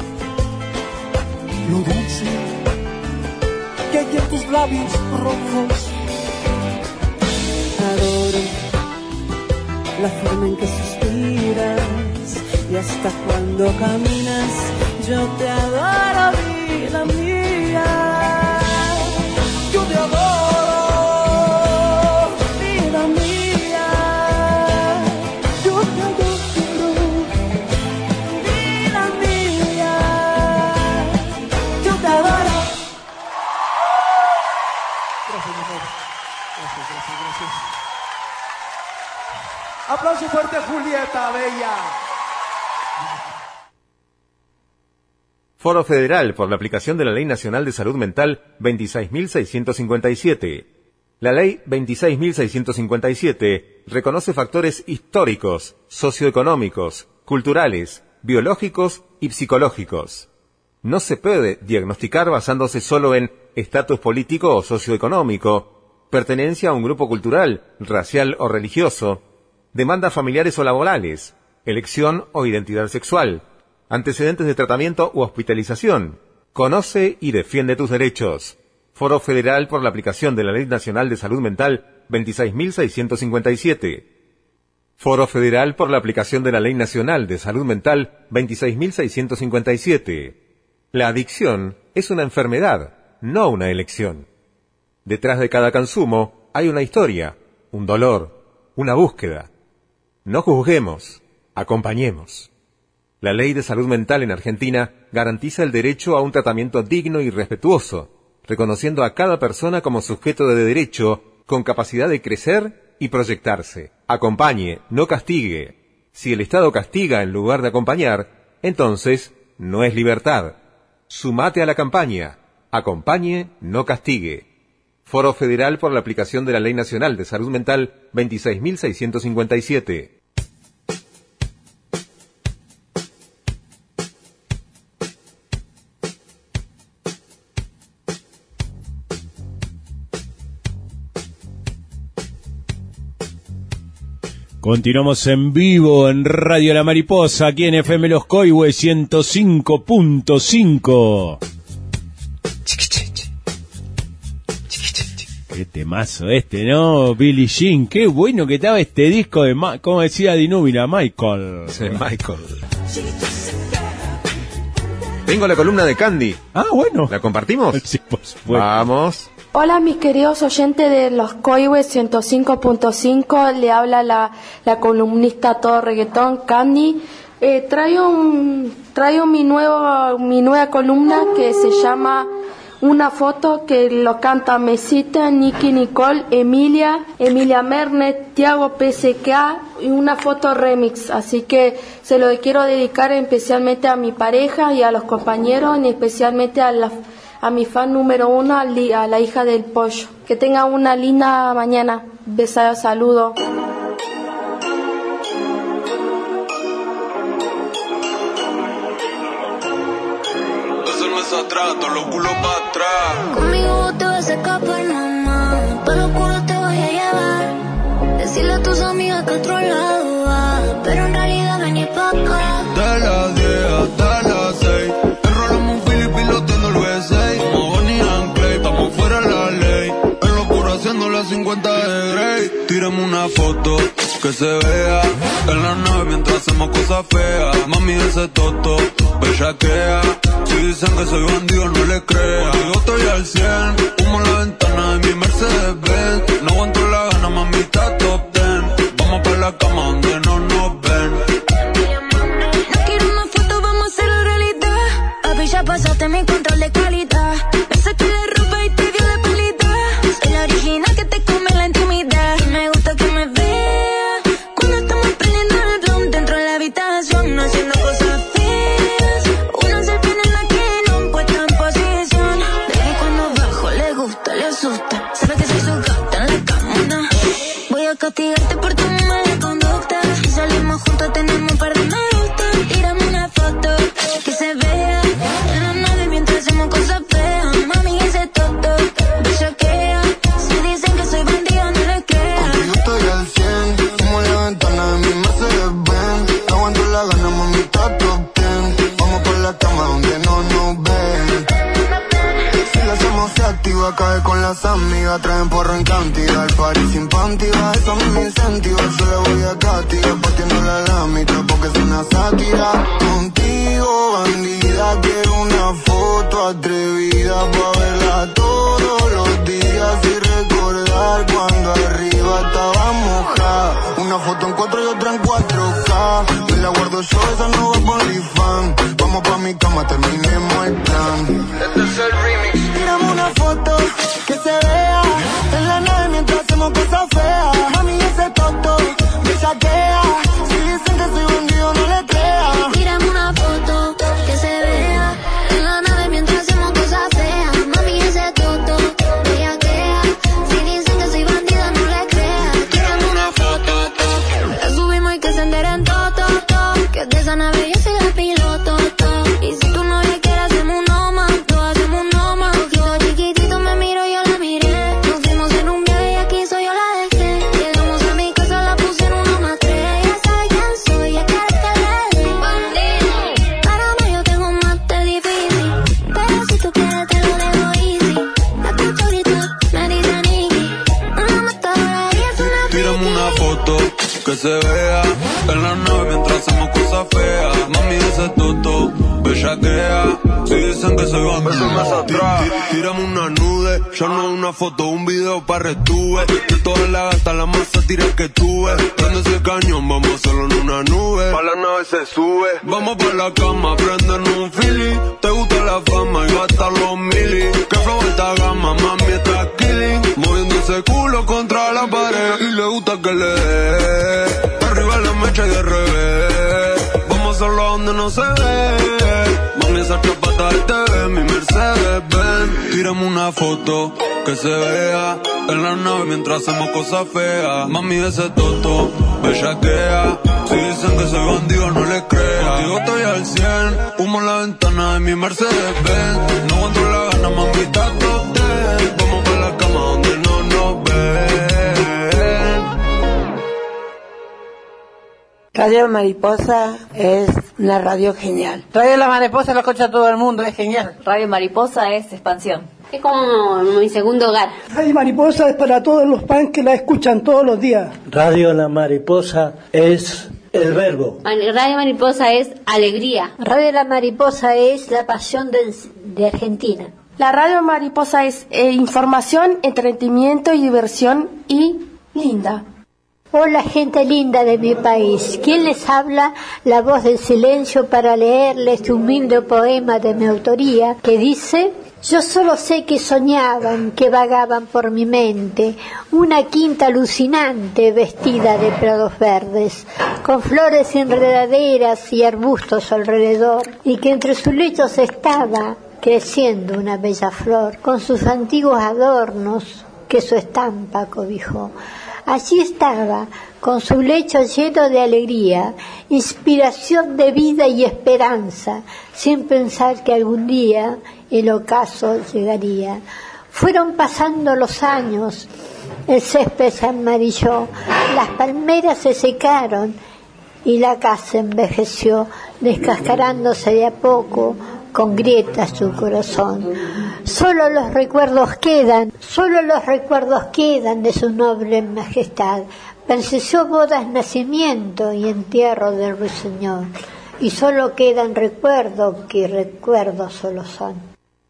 lo dulce que hay en tus labios rojos. Adoro la forma en que suspiras y hasta cuando caminas. Yo te adoro, vida mía. Yo te adoro, vida mía. yo te adoro, Vida mía. Yo te adoro. Gracias, mi amor. Gracias, gracias, gracias. Aplauso fuerte a Julieta Bella. Foro Federal por la aplicación de la Ley Nacional de Salud Mental veintiséis mil seiscientos cincuenta y siete. La Ley veintiséis mil seiscientos cincuenta y siete reconoce factores históricos, socioeconómicos, culturales, biológicos y psicológicos. No se puede diagnosticar basándose solo en estatus político o socioeconómico, pertenencia a un grupo cultural, racial o religioso, demandas familiares o laborales, elección o identidad sexual, antecedentes de tratamiento u hospitalización. Conoce y defiende tus derechos. Foro Federal por la aplicación de la Ley Nacional de Salud Mental veintiséis mil seiscientos cincuenta y siete. Foro Federal por la aplicación de la Ley Nacional de Salud Mental veintiséis mil seiscientos cincuenta y siete. La adicción es una enfermedad, no una elección. Detrás de cada consumo hay una historia, un dolor, una búsqueda. No juzguemos, acompañemos. La Ley de Salud Mental en Argentina garantiza el derecho a un tratamiento digno y respetuoso, reconociendo a cada persona como sujeto de derecho, con capacidad de crecer y proyectarse. Acompañe, no castigue. Si el Estado castiga en lugar de acompañar, entonces no es libertad. Sumate a la campaña. Acompañe, no castigue. Foro Federal por la aplicación de la Ley Nacional de Salud Mental veintiséis mil seiscientos cincuenta y siete. Continuamos en vivo en Radio La Mariposa, aquí en F M Los Coihues ciento cinco punto cinco. Qué temazo este, ¿no? Billie Jean, qué bueno que estaba este disco de, Ma- como decía Dinúbila, Michael. Sí, Michael. Tengo la columna de Candy. Ah, bueno. ¿La compartimos? Sí, por supuesto. Vamos. Hola mis queridos oyentes de los Coihues ciento cinco punto cinco, le habla la, la columnista todo reggaetón, Candy. Eh, traigo un, traigo mi nuevo, mi nueva columna que se llama Una foto, que lo canta Mesita, Nicky Nicole, Emilia, Emilia Mernet, Tiago P S K y una foto remix. Así que se lo quiero dedicar especialmente a mi pareja y a los compañeros, y especialmente a la a mi fan número uno, a la hija del pollo. Que tenga una linda mañana. Besados, saludo. Conmigo te vas a escapar, mamá. Para los culos te voy a llevar. Decirle a tus amigas que otro lado va, pero en realidad vení pa' acá. De las diez hasta las seis, enrolamos un Philip piloteando el V seis. Como Bonnie and Clyde, estamos fuera de la ley. En locura haciendo las cincuenta de Grey. Tírame una foto que se vea en la nave mientras hacemos cosas feas. Mami, ese toto, bellaquea. Si dicen que soy bandido, no le creas. Contigo estoy al cien, humo en la ventana de mi Mercedes Benz. No aguanto la la cama donde no nos ven. No quiero una foto, vamos a hacerlo realidad. Papi, ya pasaste mi control de calidad. Me saqué la ropa y te dio la pelita. Soy la original que te come la intimidad. Y me gusta que me vea cuando estamos prendiendo el blunt dentro de la habitación, no haciendo cosas feas. Una selfie en la que no puesta en posición. Baby, cuando bajo le gusta, le asusta. Sabe que soy su gata en la cama, ¿no? Voy a castigarte por tu mala conducta. Si salimos juntos tenemos un par de me gusta. Tírame una foto que se vea en la nave mientras hacemos cosas feas. Mami, ese toto bellaquea. Si dicen que soy bandida, no les crea. Contigo estoy al cien, como la ventana de mi Mercedes Benz. No aguanto la gana, mami, está top ten. Vamos por la cama donde no nos ven. Si la hacemos se activa, cae con las amigas. Traen porro en cantidad, el party sin panty. Va, eso a mí me incentiva, yo le voy a castigar. Partiendo la lámina porque es una sátira. Contigo, bandida, quiero una foto atrevida pa' verla todos los días y recordar cuando arriba estaba mojada. Una foto en cuatro y otra en cuatro K. Me la guardo yo, esa no va por OnlyFans. Vamos pa' mi cama, terminemos el plan. Este es el remix. Tírame una foto que se vea en la nave mientras hacemos cosas feas. Mami, ese toto me saquea. Si dicen que soy bandido, no le crea. Tírame una foto que se vea en la nave mientras hacemos cosas feas. Mami, ese toto bellaquea. Si dicen que soy bandida, no le crea. Tírame una foto, la subimos y que se enteren todo, todo. Que de esa nave yo soy la piloto, todo. Y si tú no le quieres, hacemos uno más, todo hacemos uno más. Ojito chiquitito, me miro, yo la miré. Nos fuimos en un viaje y aquí soy yo la dejé. Llegamos a mi casa, la puse en uno más tres. Ya sabe quién soy, ya quiere que le dé. Bandido, para mí yo tengo más de difícil. Pero si tú quieres te lo dejo easy. La cachorita me dice Nicky. Una matadora y es una Tírame una foto que se vea en la nave mientras hacemos cosas feas. Mami, ese toto bellaquea. Si dicen que soy bandido, más atrás. Tírame una nude, ya no una foto, un video pa' retuve. De todas las gatas, la más sátira que tuve. Prende ese cañón, vamos a hacerlo en una nube. Pa' la nave se sube. Vamos pa' la cama, prendernos un fili. Te gusta la fama y gastar los mili. Que flow alta gama, mami, está killing. Moviendo ese culo contra la pared. Y le gusta que le dé. Arriba la mecha y de revés. Vamos a hacerlo donde no se ve. Mami, esa chapata del T V, mi Mercedes Benz. Tírame una foto que se vea en la nave mientras hacemos cosas feas. Mami, ese toto bellaquea. Si dicen que soy bandido, no les crea. Contigo estoy al cien, humo en la ventana de mi Mercedes Benz. No aguanto la gana, mami, está top ten. Vamos pa' la cama donde no nos ven. Radio Mariposa es una radio genial. Radio La Mariposa lo escucha todo el mundo, es genial. Radio Mariposa es expansión. Es como mi segundo hogar. Radio Mariposa es para todos los fans que la escuchan todos los días. Radio La Mariposa es el verbo. Radio Mariposa es alegría. Radio La Mariposa es la pasión de, de Argentina. La Radio Mariposa es eh, información, entretenimiento y diversión y linda. Hola gente linda de mi país, ¿quién les habla? La voz del silencio para leerles este humilde poema de mi autoría que dice: yo solo sé que soñaban, que vagaban por mi mente, una quinta alucinante vestida de prados verdes, con flores enredaderas y arbustos alrededor, y que entre sus lechos estaba creciendo una bella flor, con sus antiguos adornos que su estampa cobijó. Allí estaba, con su lecho lleno de alegría, inspiración de vida y esperanza, sin pensar que algún día el ocaso llegaría. Fueron pasando los años, el césped se amarilló, las palmeras se secaron y la casa envejeció, descascarándose de a poco, con grietas su corazón. Solo los recuerdos quedan, solo los recuerdos quedan de su noble majestad. Presenció bodas, nacimiento y entierro del ruiseñor, y solo quedan recuerdos que recuerdos solo son.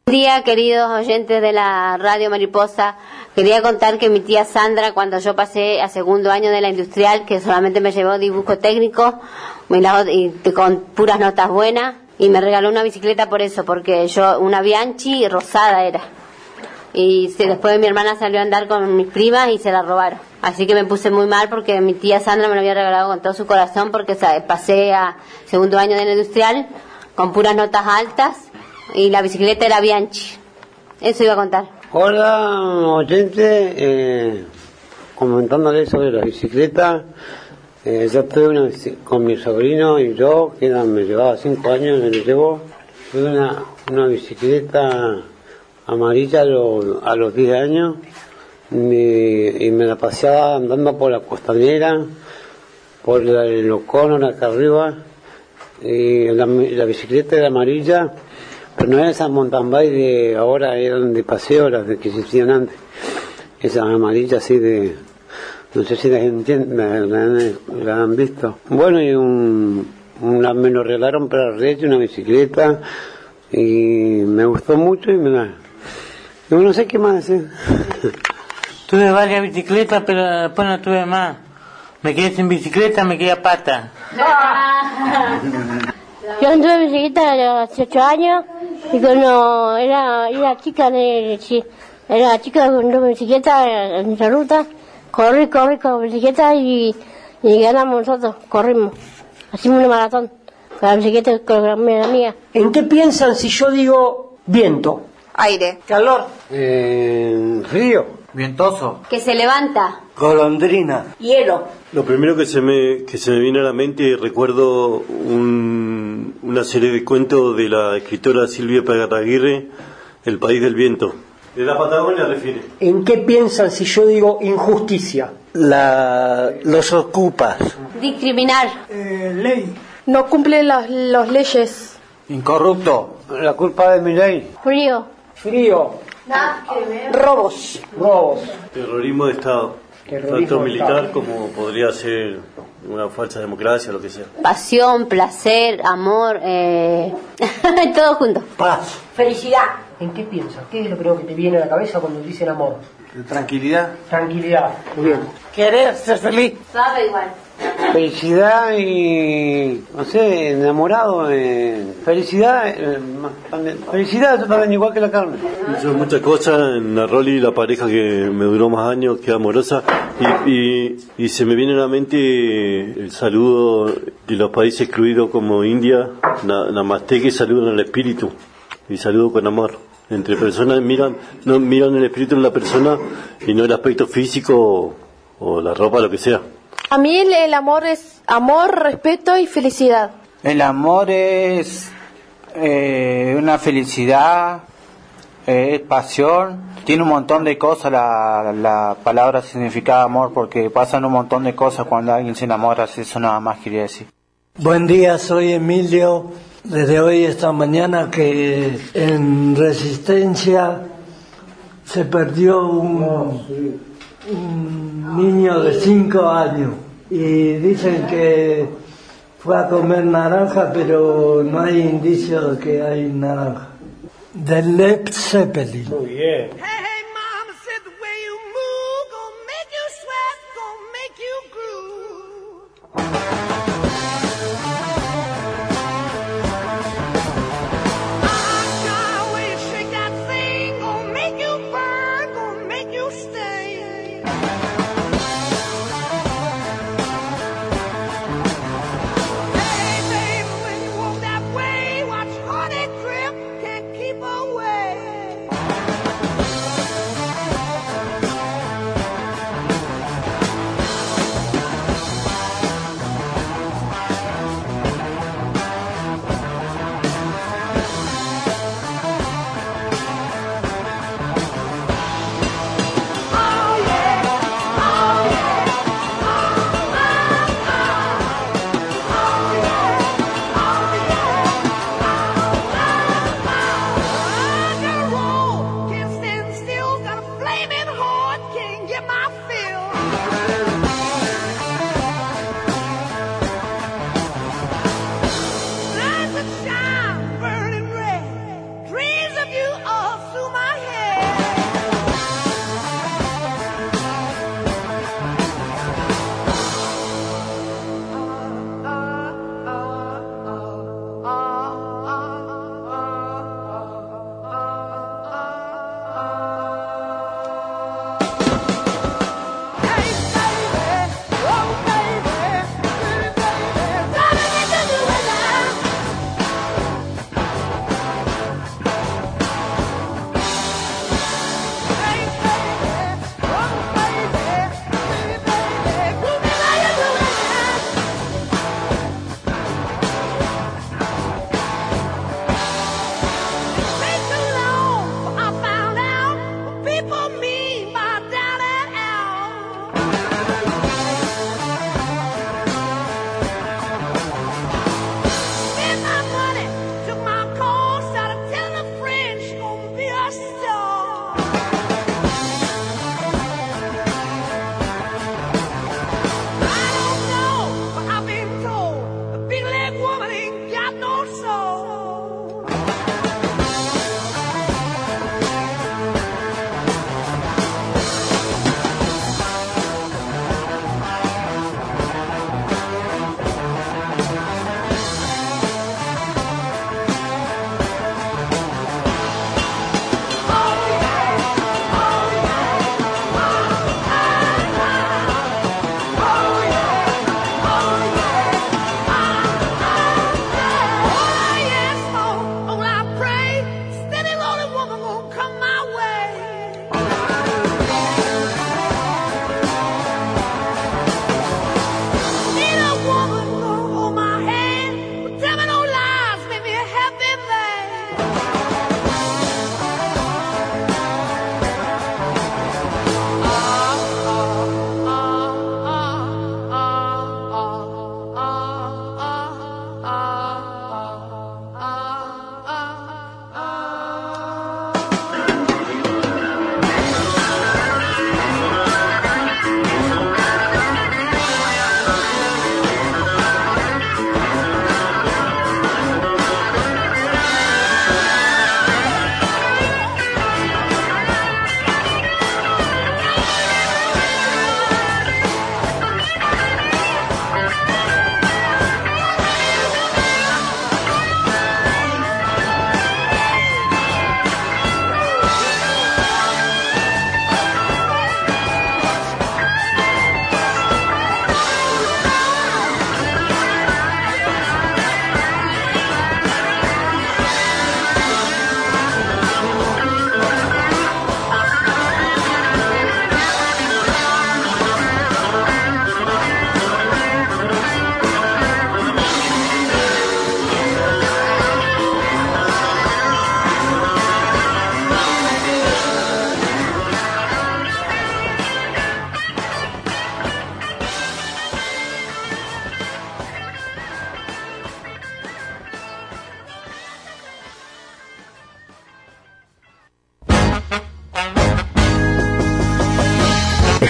Buen día, queridos oyentes de la Radio Mariposa. Quería contar que mi tía Sandra, cuando yo pasé a segundo año de la industrial, que solamente me llevó dibujo técnico y con puras notas buenas, y me regaló una bicicleta por eso, porque yo, una Bianchi rosada era. Y sí, después mi hermana salió a andar con mis primas y se la robaron. Así que me puse muy mal porque mi tía Sandra me lo había regalado con todo su corazón, porque ¿sabes? Pasé a segundo año de la industrial con puras notas altas y la bicicleta era Bianchi. Eso iba a contar. Hola, oyente, eh, comentándole sobre la bicicleta. Eh, yo tuve una bici- con mi sobrino y yo, que era, me llevaba cinco años, me lo llevó. Tuve una, una bicicleta amarilla a, lo, a los diez años me, y me la paseaba andando por la costanera, por la, los conos acá arriba. Y la, la bicicleta era amarilla, pero no era esas mountain bike de ahora, eran de paseo, las de que existían antes. Esas amarillas así de... No sé si las entienden, la, la, la han visto. Bueno, y un, una, me lo regalaron para el Reyes, una bicicleta, y me gustó mucho y me la... Y no sé qué más hacer. Tuve varias bicicletas, pero después no tuve más. Me quedé sin bicicleta, me quedé a pata. Yo anduve en bicicleta a los dieciocho años y cuando era, era chica, de, sí, era chica cuando anduve en bicicleta en esa ruta, corrí, corrí con bicicleta y, y ganamos nosotros, corrimos. Hacimos una maratón con la bicicleta con la mía. ¿En qué piensan si yo digo viento? Aire. Calor. Eh, frío. Vientoso. Que se levanta. Golondrina. Hielo. Lo primero que se me que se me viene a la mente, recuerdo un, una serie de cuentos de la escritora Silvia Parraguirre, El país del viento. De la Patagonia refiere. ¿En qué piensan si yo digo injusticia? La, los ocupas. Discriminar. Eh, ley. No cumple las, las leyes. Incorrupto. La culpa de mi ley. Frío. Frío. Robos. Robos. Terrorismo de Estado. Terrorismo Tanto de militar Estado. como podría ser una falsa democracia o lo que sea. Pasión, placer, amor, eh... todo junto. Paz. Felicidad. ¿En qué piensas? ¿Qué es lo primero que te viene a la cabeza cuando dicen amor? Tranquilidad. Tranquilidad. Muy bien. Querer ser feliz. Sabe igual. Felicidad y, no sé, enamorado, eh, felicidad, eh, más- también- felicidad yo también igual que la carne. Hizo muchas cosas en la Rolly, la pareja que me duró más años, que amorosa, y, y, y se me viene a la mente el saludo de los países excluidos como India, na- Namaste, que saludan al espíritu, y saludo con amor. Entre personas miran, no miran el espíritu en la persona y no el aspecto físico o, o la ropa, lo que sea. A mí el, el amor es amor, respeto y felicidad. El amor es eh, una felicidad, eh, es pasión. Tiene un montón de cosas la, la palabra significa amor, porque pasan un montón de cosas cuando alguien se enamora. Eso nada más quería decir. Buen día, soy Emilio. Desde hoy esta mañana que en Resistencia se perdió un, un niño de cinco años y dicen que fue a comer naranja, pero no hay indicio de que hay naranja. De Led Zeppelin. Muy bien.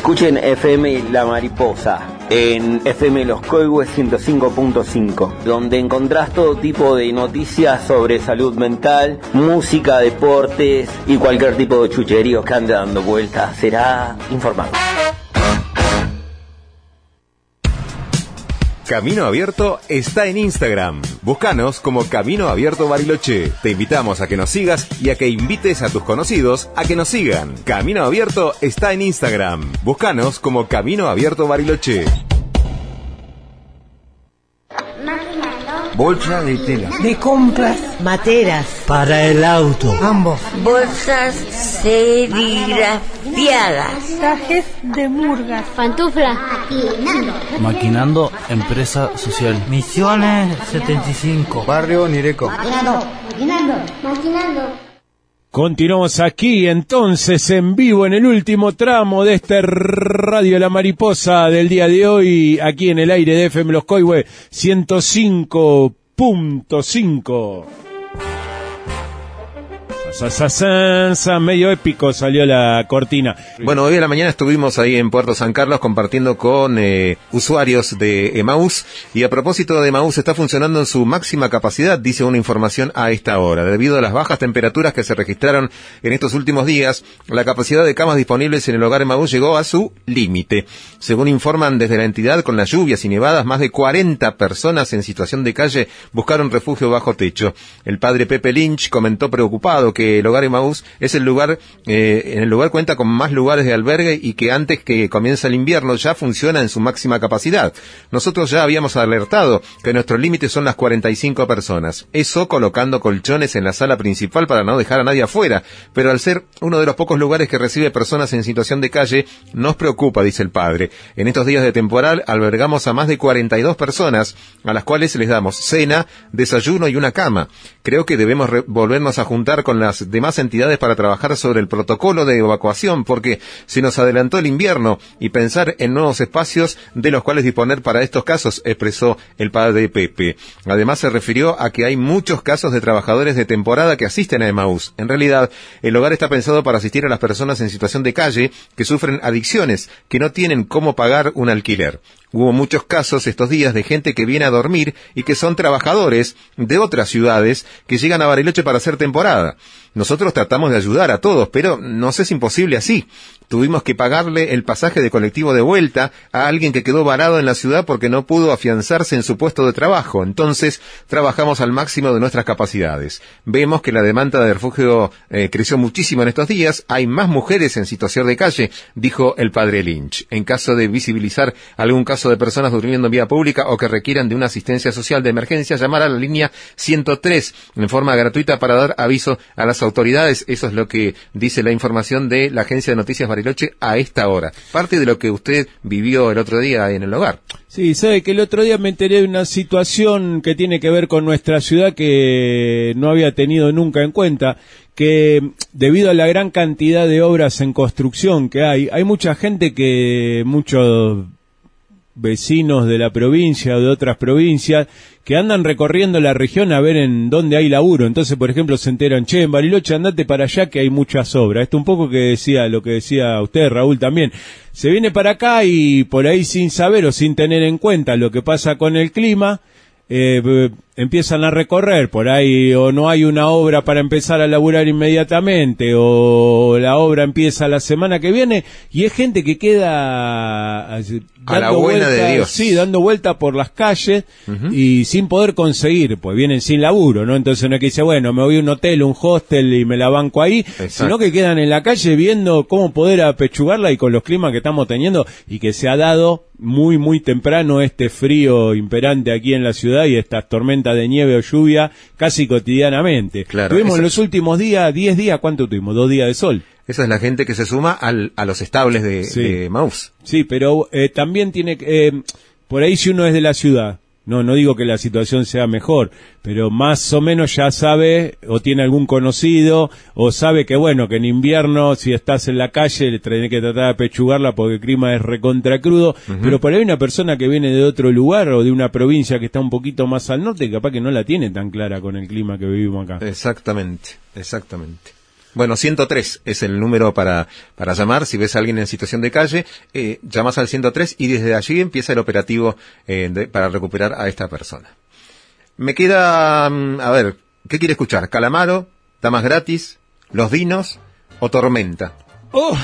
Escuchen F M La Mariposa en F M Los Coihues ciento cinco punto cinco, donde encontrás todo tipo de noticias sobre salud mental, música, deportes y cualquier tipo de chucheríos que ande dando vueltas. Será informado. Camino Abierto está en Instagram. Búscanos como Camino Abierto Bariloche. Te invitamos a que nos sigas y a que invites a tus conocidos a que nos sigan. Camino Abierto está en Instagram. Búscanos como Camino Abierto Bariloche. Bolsa de tela. De compras. Materas. Para el auto. Ambos. Bolsas serigrafiadas. Trajes de murgas. Pantuflas. Maquinando. Maquinando, empresa social. Misiones setenta y cinco. Barrio Nireco. Maquinando. Maquinando. Maquinando. Continuamos aquí entonces en vivo en el último tramo de este Radio La Mariposa del día de hoy, aquí en el aire de F M Los Coihues ciento cinco punto cinco. Sa, sa, sa, sa, medio épico salió la cortina. Bueno, hoy a la mañana estuvimos ahí en Puerto San Carlos compartiendo con eh, usuarios de Emaús, y a propósito de Emaús, está funcionando en su máxima capacidad, dice una información a esta hora. Debido a las bajas temperaturas que se registraron en estos últimos días, la capacidad de camas disponibles en el hogar Emaús llegó a su límite. Según informan desde la entidad, con las lluvias y nevadas, más de cuarenta personas en situación de calle buscaron refugio bajo techo. El padre Pepe Lynch comentó preocupado que el hogar Emaús es el lugar, eh, en el lugar cuenta con más lugares de albergue y que antes que comience el invierno ya funciona en su máxima capacidad. Nosotros ya habíamos alertado que nuestro límite son las cuarenta y cinco personas. Eso colocando colchones en la sala principal para no dejar a nadie afuera. Pero al ser uno de los pocos lugares que recibe personas en situación de calle, nos preocupa, dice el padre. En estos días de temporal albergamos a más de cuarenta y dos personas, a las cuales les damos cena, desayuno y una cama. Creo que debemos volvernos a juntar con las demás entidades para trabajar sobre el protocolo de evacuación, porque se nos adelantó el invierno, y pensar en nuevos espacios de los cuales disponer para estos casos, expresó el padre Pepe. Además se refirió a que hay muchos casos de trabajadores de temporada que asisten a Emaús. En realidad, el hogar está pensado para asistir a las personas en situación de calle que sufren adicciones, que no tienen cómo pagar un alquiler. Hubo muchos casos estos días de gente que viene a dormir y que son trabajadores de otras ciudades que llegan a Bariloche para hacer temporada. Nosotros tratamos de ayudar a todos, pero nos es imposible así. Tuvimos que pagarle el pasaje de colectivo de vuelta a alguien que quedó varado en la ciudad porque no pudo afianzarse en su puesto de trabajo. Entonces, trabajamos al máximo de nuestras capacidades. Vemos que la demanda de refugio eh, creció muchísimo en estos días. Hay más mujeres en situación de calle, dijo el padre Lynch. En caso de visibilizar algún caso de personas durmiendo en vía pública o que requieran de una asistencia social de emergencia, llamar a la línea ciento tres en forma gratuita para dar aviso a las autoridades. Eso es lo que dice la información de la Agencia de Noticias Bariloche a esta hora. Parte de lo que usted vivió el otro día en el hogar. Sí, sabe que el otro día me enteré de una situación que tiene que ver con nuestra ciudad que no había tenido nunca en cuenta, que debido a la gran cantidad de obras en construcción que hay, hay mucha gente que, muchos vecinos de la provincia o de otras provincias que andan recorriendo la región a ver en dónde hay laburo. Entonces, por ejemplo, se enteran, che, en Bariloche andate para allá que hay muchas obras. Esto un poco que decía, lo que decía usted, Raúl, también. Se viene para acá y por ahí sin saber o sin tener en cuenta lo que pasa con el clima, eh, empiezan a recorrer, por ahí o no hay una obra para empezar a laburar inmediatamente, o la obra empieza la semana que viene, y es gente que queda a la buena vuelta, de Dios. Sí, dando vuelta por las calles, uh-huh, y sin poder conseguir, pues vienen sin laburo, ¿no? Entonces no es que dice, bueno, me voy a un hotel, un hostel y me la banco ahí, exacto, sino que quedan en la calle viendo cómo poder apechugarla, y con los climas que estamos teniendo, y que se ha dado muy, muy temprano este frío imperante aquí en la ciudad y estas tormentas de nieve o lluvia casi cotidianamente. Claro, tuvimos eso... en los últimos días, diez días, ¿cuánto tuvimos? Dos días de sol. Esa es la gente que se suma al, a los estables de, sí, de Emaús. Sí, pero eh, también tiene que, eh, por ahí si uno es de la ciudad, no, no digo que la situación sea mejor, pero más o menos ya sabe, o tiene algún conocido, o sabe que bueno, que en invierno si estás en la calle le tenés que tratar de pechugarla porque el clima es recontra crudo, uh-huh, pero por ahí una persona que viene de otro lugar o de una provincia que está un poquito más al norte, capaz que no la tiene tan clara con el clima que vivimos acá. Exactamente, exactamente. Bueno, ciento tres es el número para, para llamar. Si ves a alguien en situación de calle, eh, llamas al ciento tres y desde allí empieza el operativo eh, de, para recuperar a esta persona. Me queda, a ver, ¿qué quiere escuchar? ¿Calamaro? ¿Damas gratis? ¿Los Dinos? ¿O Tormenta? Oh.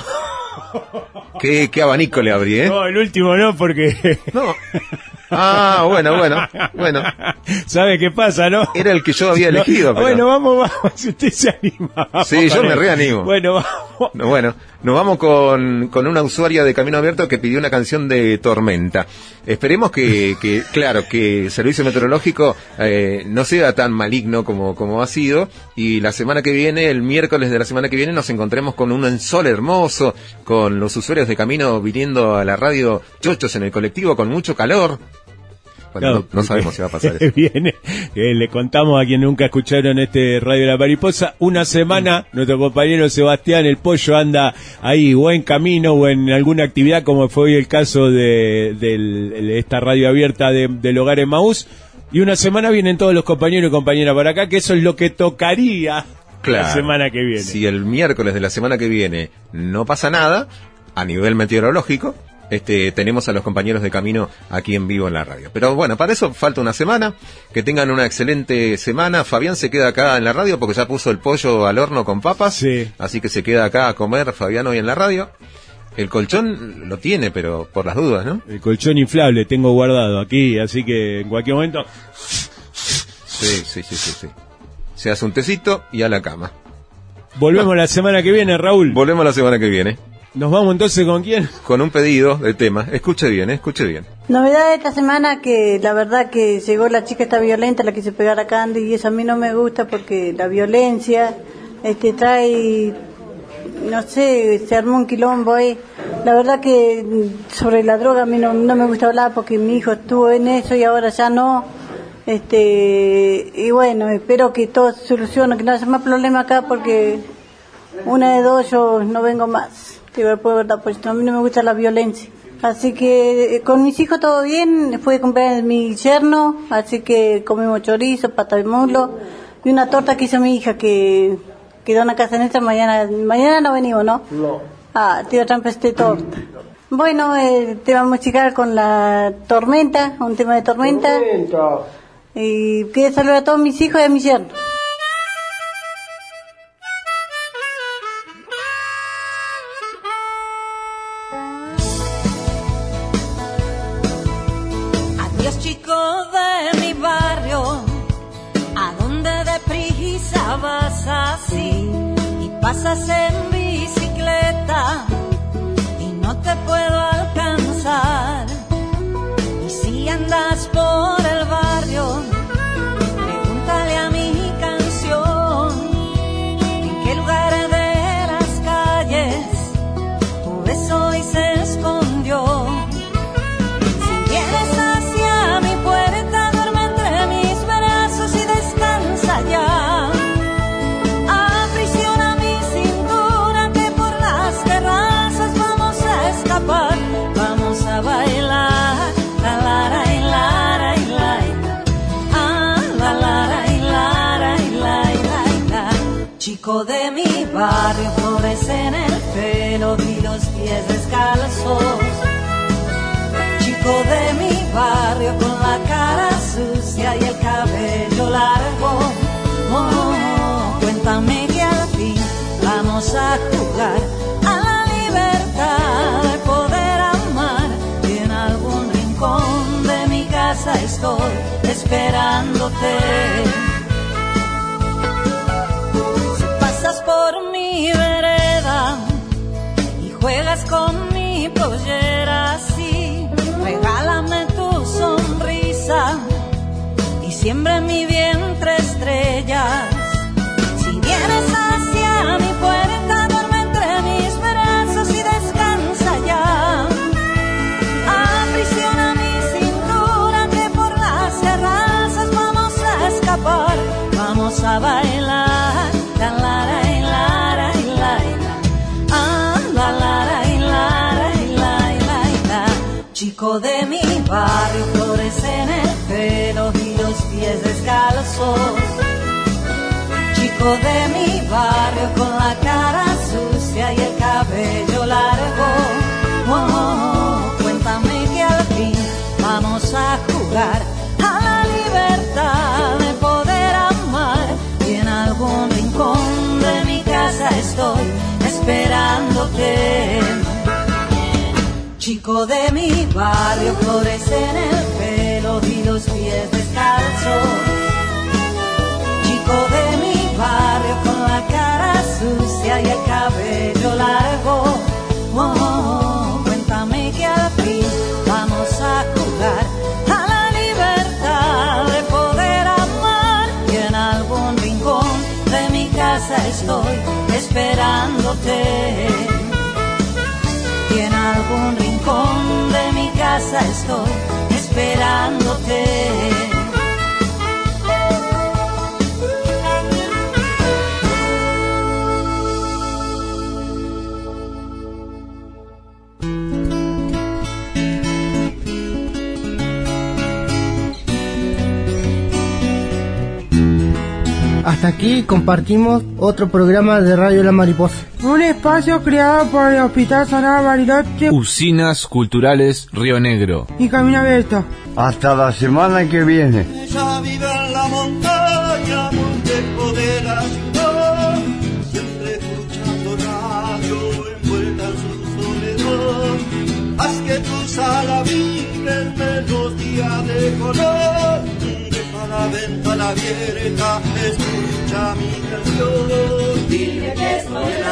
¿Qué, qué abanico le abrí, eh? No, el último no, porque... No. Ah, bueno, bueno, bueno. ¿Sabe qué pasa, no? Era el que yo había elegido. No, pero... Bueno, vamos, vamos, si usted se anima. Vamos, sí, yo me reanimo. Bueno, vamos. No, bueno, nos vamos con, con una usuaria de Camino Abierto que pidió una canción de Tormenta. Esperemos que, que claro, que el Servicio Meteorológico eh, no sea tan maligno como, como ha sido, y la semana que viene, el miércoles de la semana que viene, nos encontremos con un sol hermoso, con los usuarios de Camino viniendo a la radio chochos en el colectivo con mucho calor. Bueno, no, no sabemos si va a pasar eso. Viene, eh, le contamos a quien nunca escucharon este Radio La Mariposa, una semana, mm. nuestro compañero Sebastián el Pollo anda ahí o en camino o en alguna actividad, como fue hoy el caso de, de, de esta radio abierta de, del Hogar Emaús, y una semana vienen todos los compañeros y compañeras para acá, que eso es lo que tocaría claro, la semana que viene. Si el miércoles de la semana que viene no pasa nada, a nivel meteorológico, Este, tenemos a los compañeros de Camino aquí en vivo en la radio. Pero bueno, para eso falta una semana. Que tengan una excelente semana. Fabián se queda acá en la radio porque ya puso el pollo al horno con papas. Sí. Así que se queda acá a comer Fabián hoy en la radio. El colchón lo tiene, pero por las dudas, ¿no? El colchón inflable tengo guardado aquí, así que en cualquier momento... Sí, sí, sí, sí, sí. Se hace un tecito y a la cama. Volvemos la semana que viene, Raúl. Volvemos la semana que viene. ¿Nos vamos entonces con quién? Con un pedido de tema. Escuche bien, eh, escuche bien. Novedad de esta semana, que la verdad que llegó la chica esta violenta, la que se pegar a Candy, y eso a mí no me gusta porque la violencia este trae, no sé, se armó un quilombo ahí. La verdad que sobre la droga a mí no, no me gusta hablar porque mi hijo estuvo en eso y ahora ya no. Este y bueno, espero que todo se solucione, que no haya más problema acá, porque una de dos yo no vengo más. Por verdad, pues a mí no me gusta la violencia. Así que con mis hijos todo bien. Fue a comprar mi yerno, así que comimos chorizo, pata de muslo y una torta que hizo mi hija, que quedó en la casa en esta mañana. Mañana no venimos, ¿no? No. Ah, tío Trampa, este torta. Bueno, eh, te vamos a musical con la Tormenta, un tema de Tormenta. Tormenta. Y quiero saludar a todos mis hijos y a mi yerno. Vas así y pasas en bicicleta y no te puedo alcanzar. Y si andas por el barrio, pregúntale a mi canción en qué lugar de las calles tu beso hoy se escondió. Si vienes hacia mi puerta, duerme entre mis brazos y descansa ya. Vamos a bailar, la la la y la la y la ah, la la la y la la y la y la. Chico de mi barrio, flores en el pelo y los pies descalzos. Chico de mi barrio con la cara sucia y el cabello largo. Oh, cuéntame que al fin vamos a jugar a la libertad de poder amar, y en algún rincón de mi casa estoy esperándote. Si pasas por mi vereda y juegas con mi pollera, sí, regálame tu sonrisa y siembra en mi vientre estrellas. Si vienes hacia mi puerta, duerme entre mis brazos y descansa ya. Aprisiona mi cintura, que por las terrazas vamos a escapar. Vamos a bailar, la la la y la la y la ah, la la la y la la y la y la. Chico de mi barrio, flores en el pelo y los pies descalzos. Chico de mi barrio con la la cara sucia y el cabello largo. Oh, oh, oh, cuéntame que al fin vamos a jugar a la libertad de poder amar. Y en algún rincón de mi casa estoy esperándote. Chico de mi barrio, flores en el pelo y los pies descalzos. Chico de mi barrio con la cara sucia y el cabello largo. Oh, oh, oh, cuéntame que al fin vamos a jugar a la libertad de poder amar. Y en algún rincón de mi casa estoy esperándote. Y en algún rincón de mi casa estoy esperándote. Hasta aquí compartimos otro programa de Radio La Mariposa. Un espacio creado por el Hospital Sagrado Bariloche, Usinas Culturales Río Negro y Camino Abierto. Hasta la semana que viene. Ella vive en la montaña, muy lejos de la ciudad, siempre escuchando radio, envuelta en su soledad. Haz que tus alas vibren melodía de color, deja la ventana abierta, escucha mi canción. Dile que estoy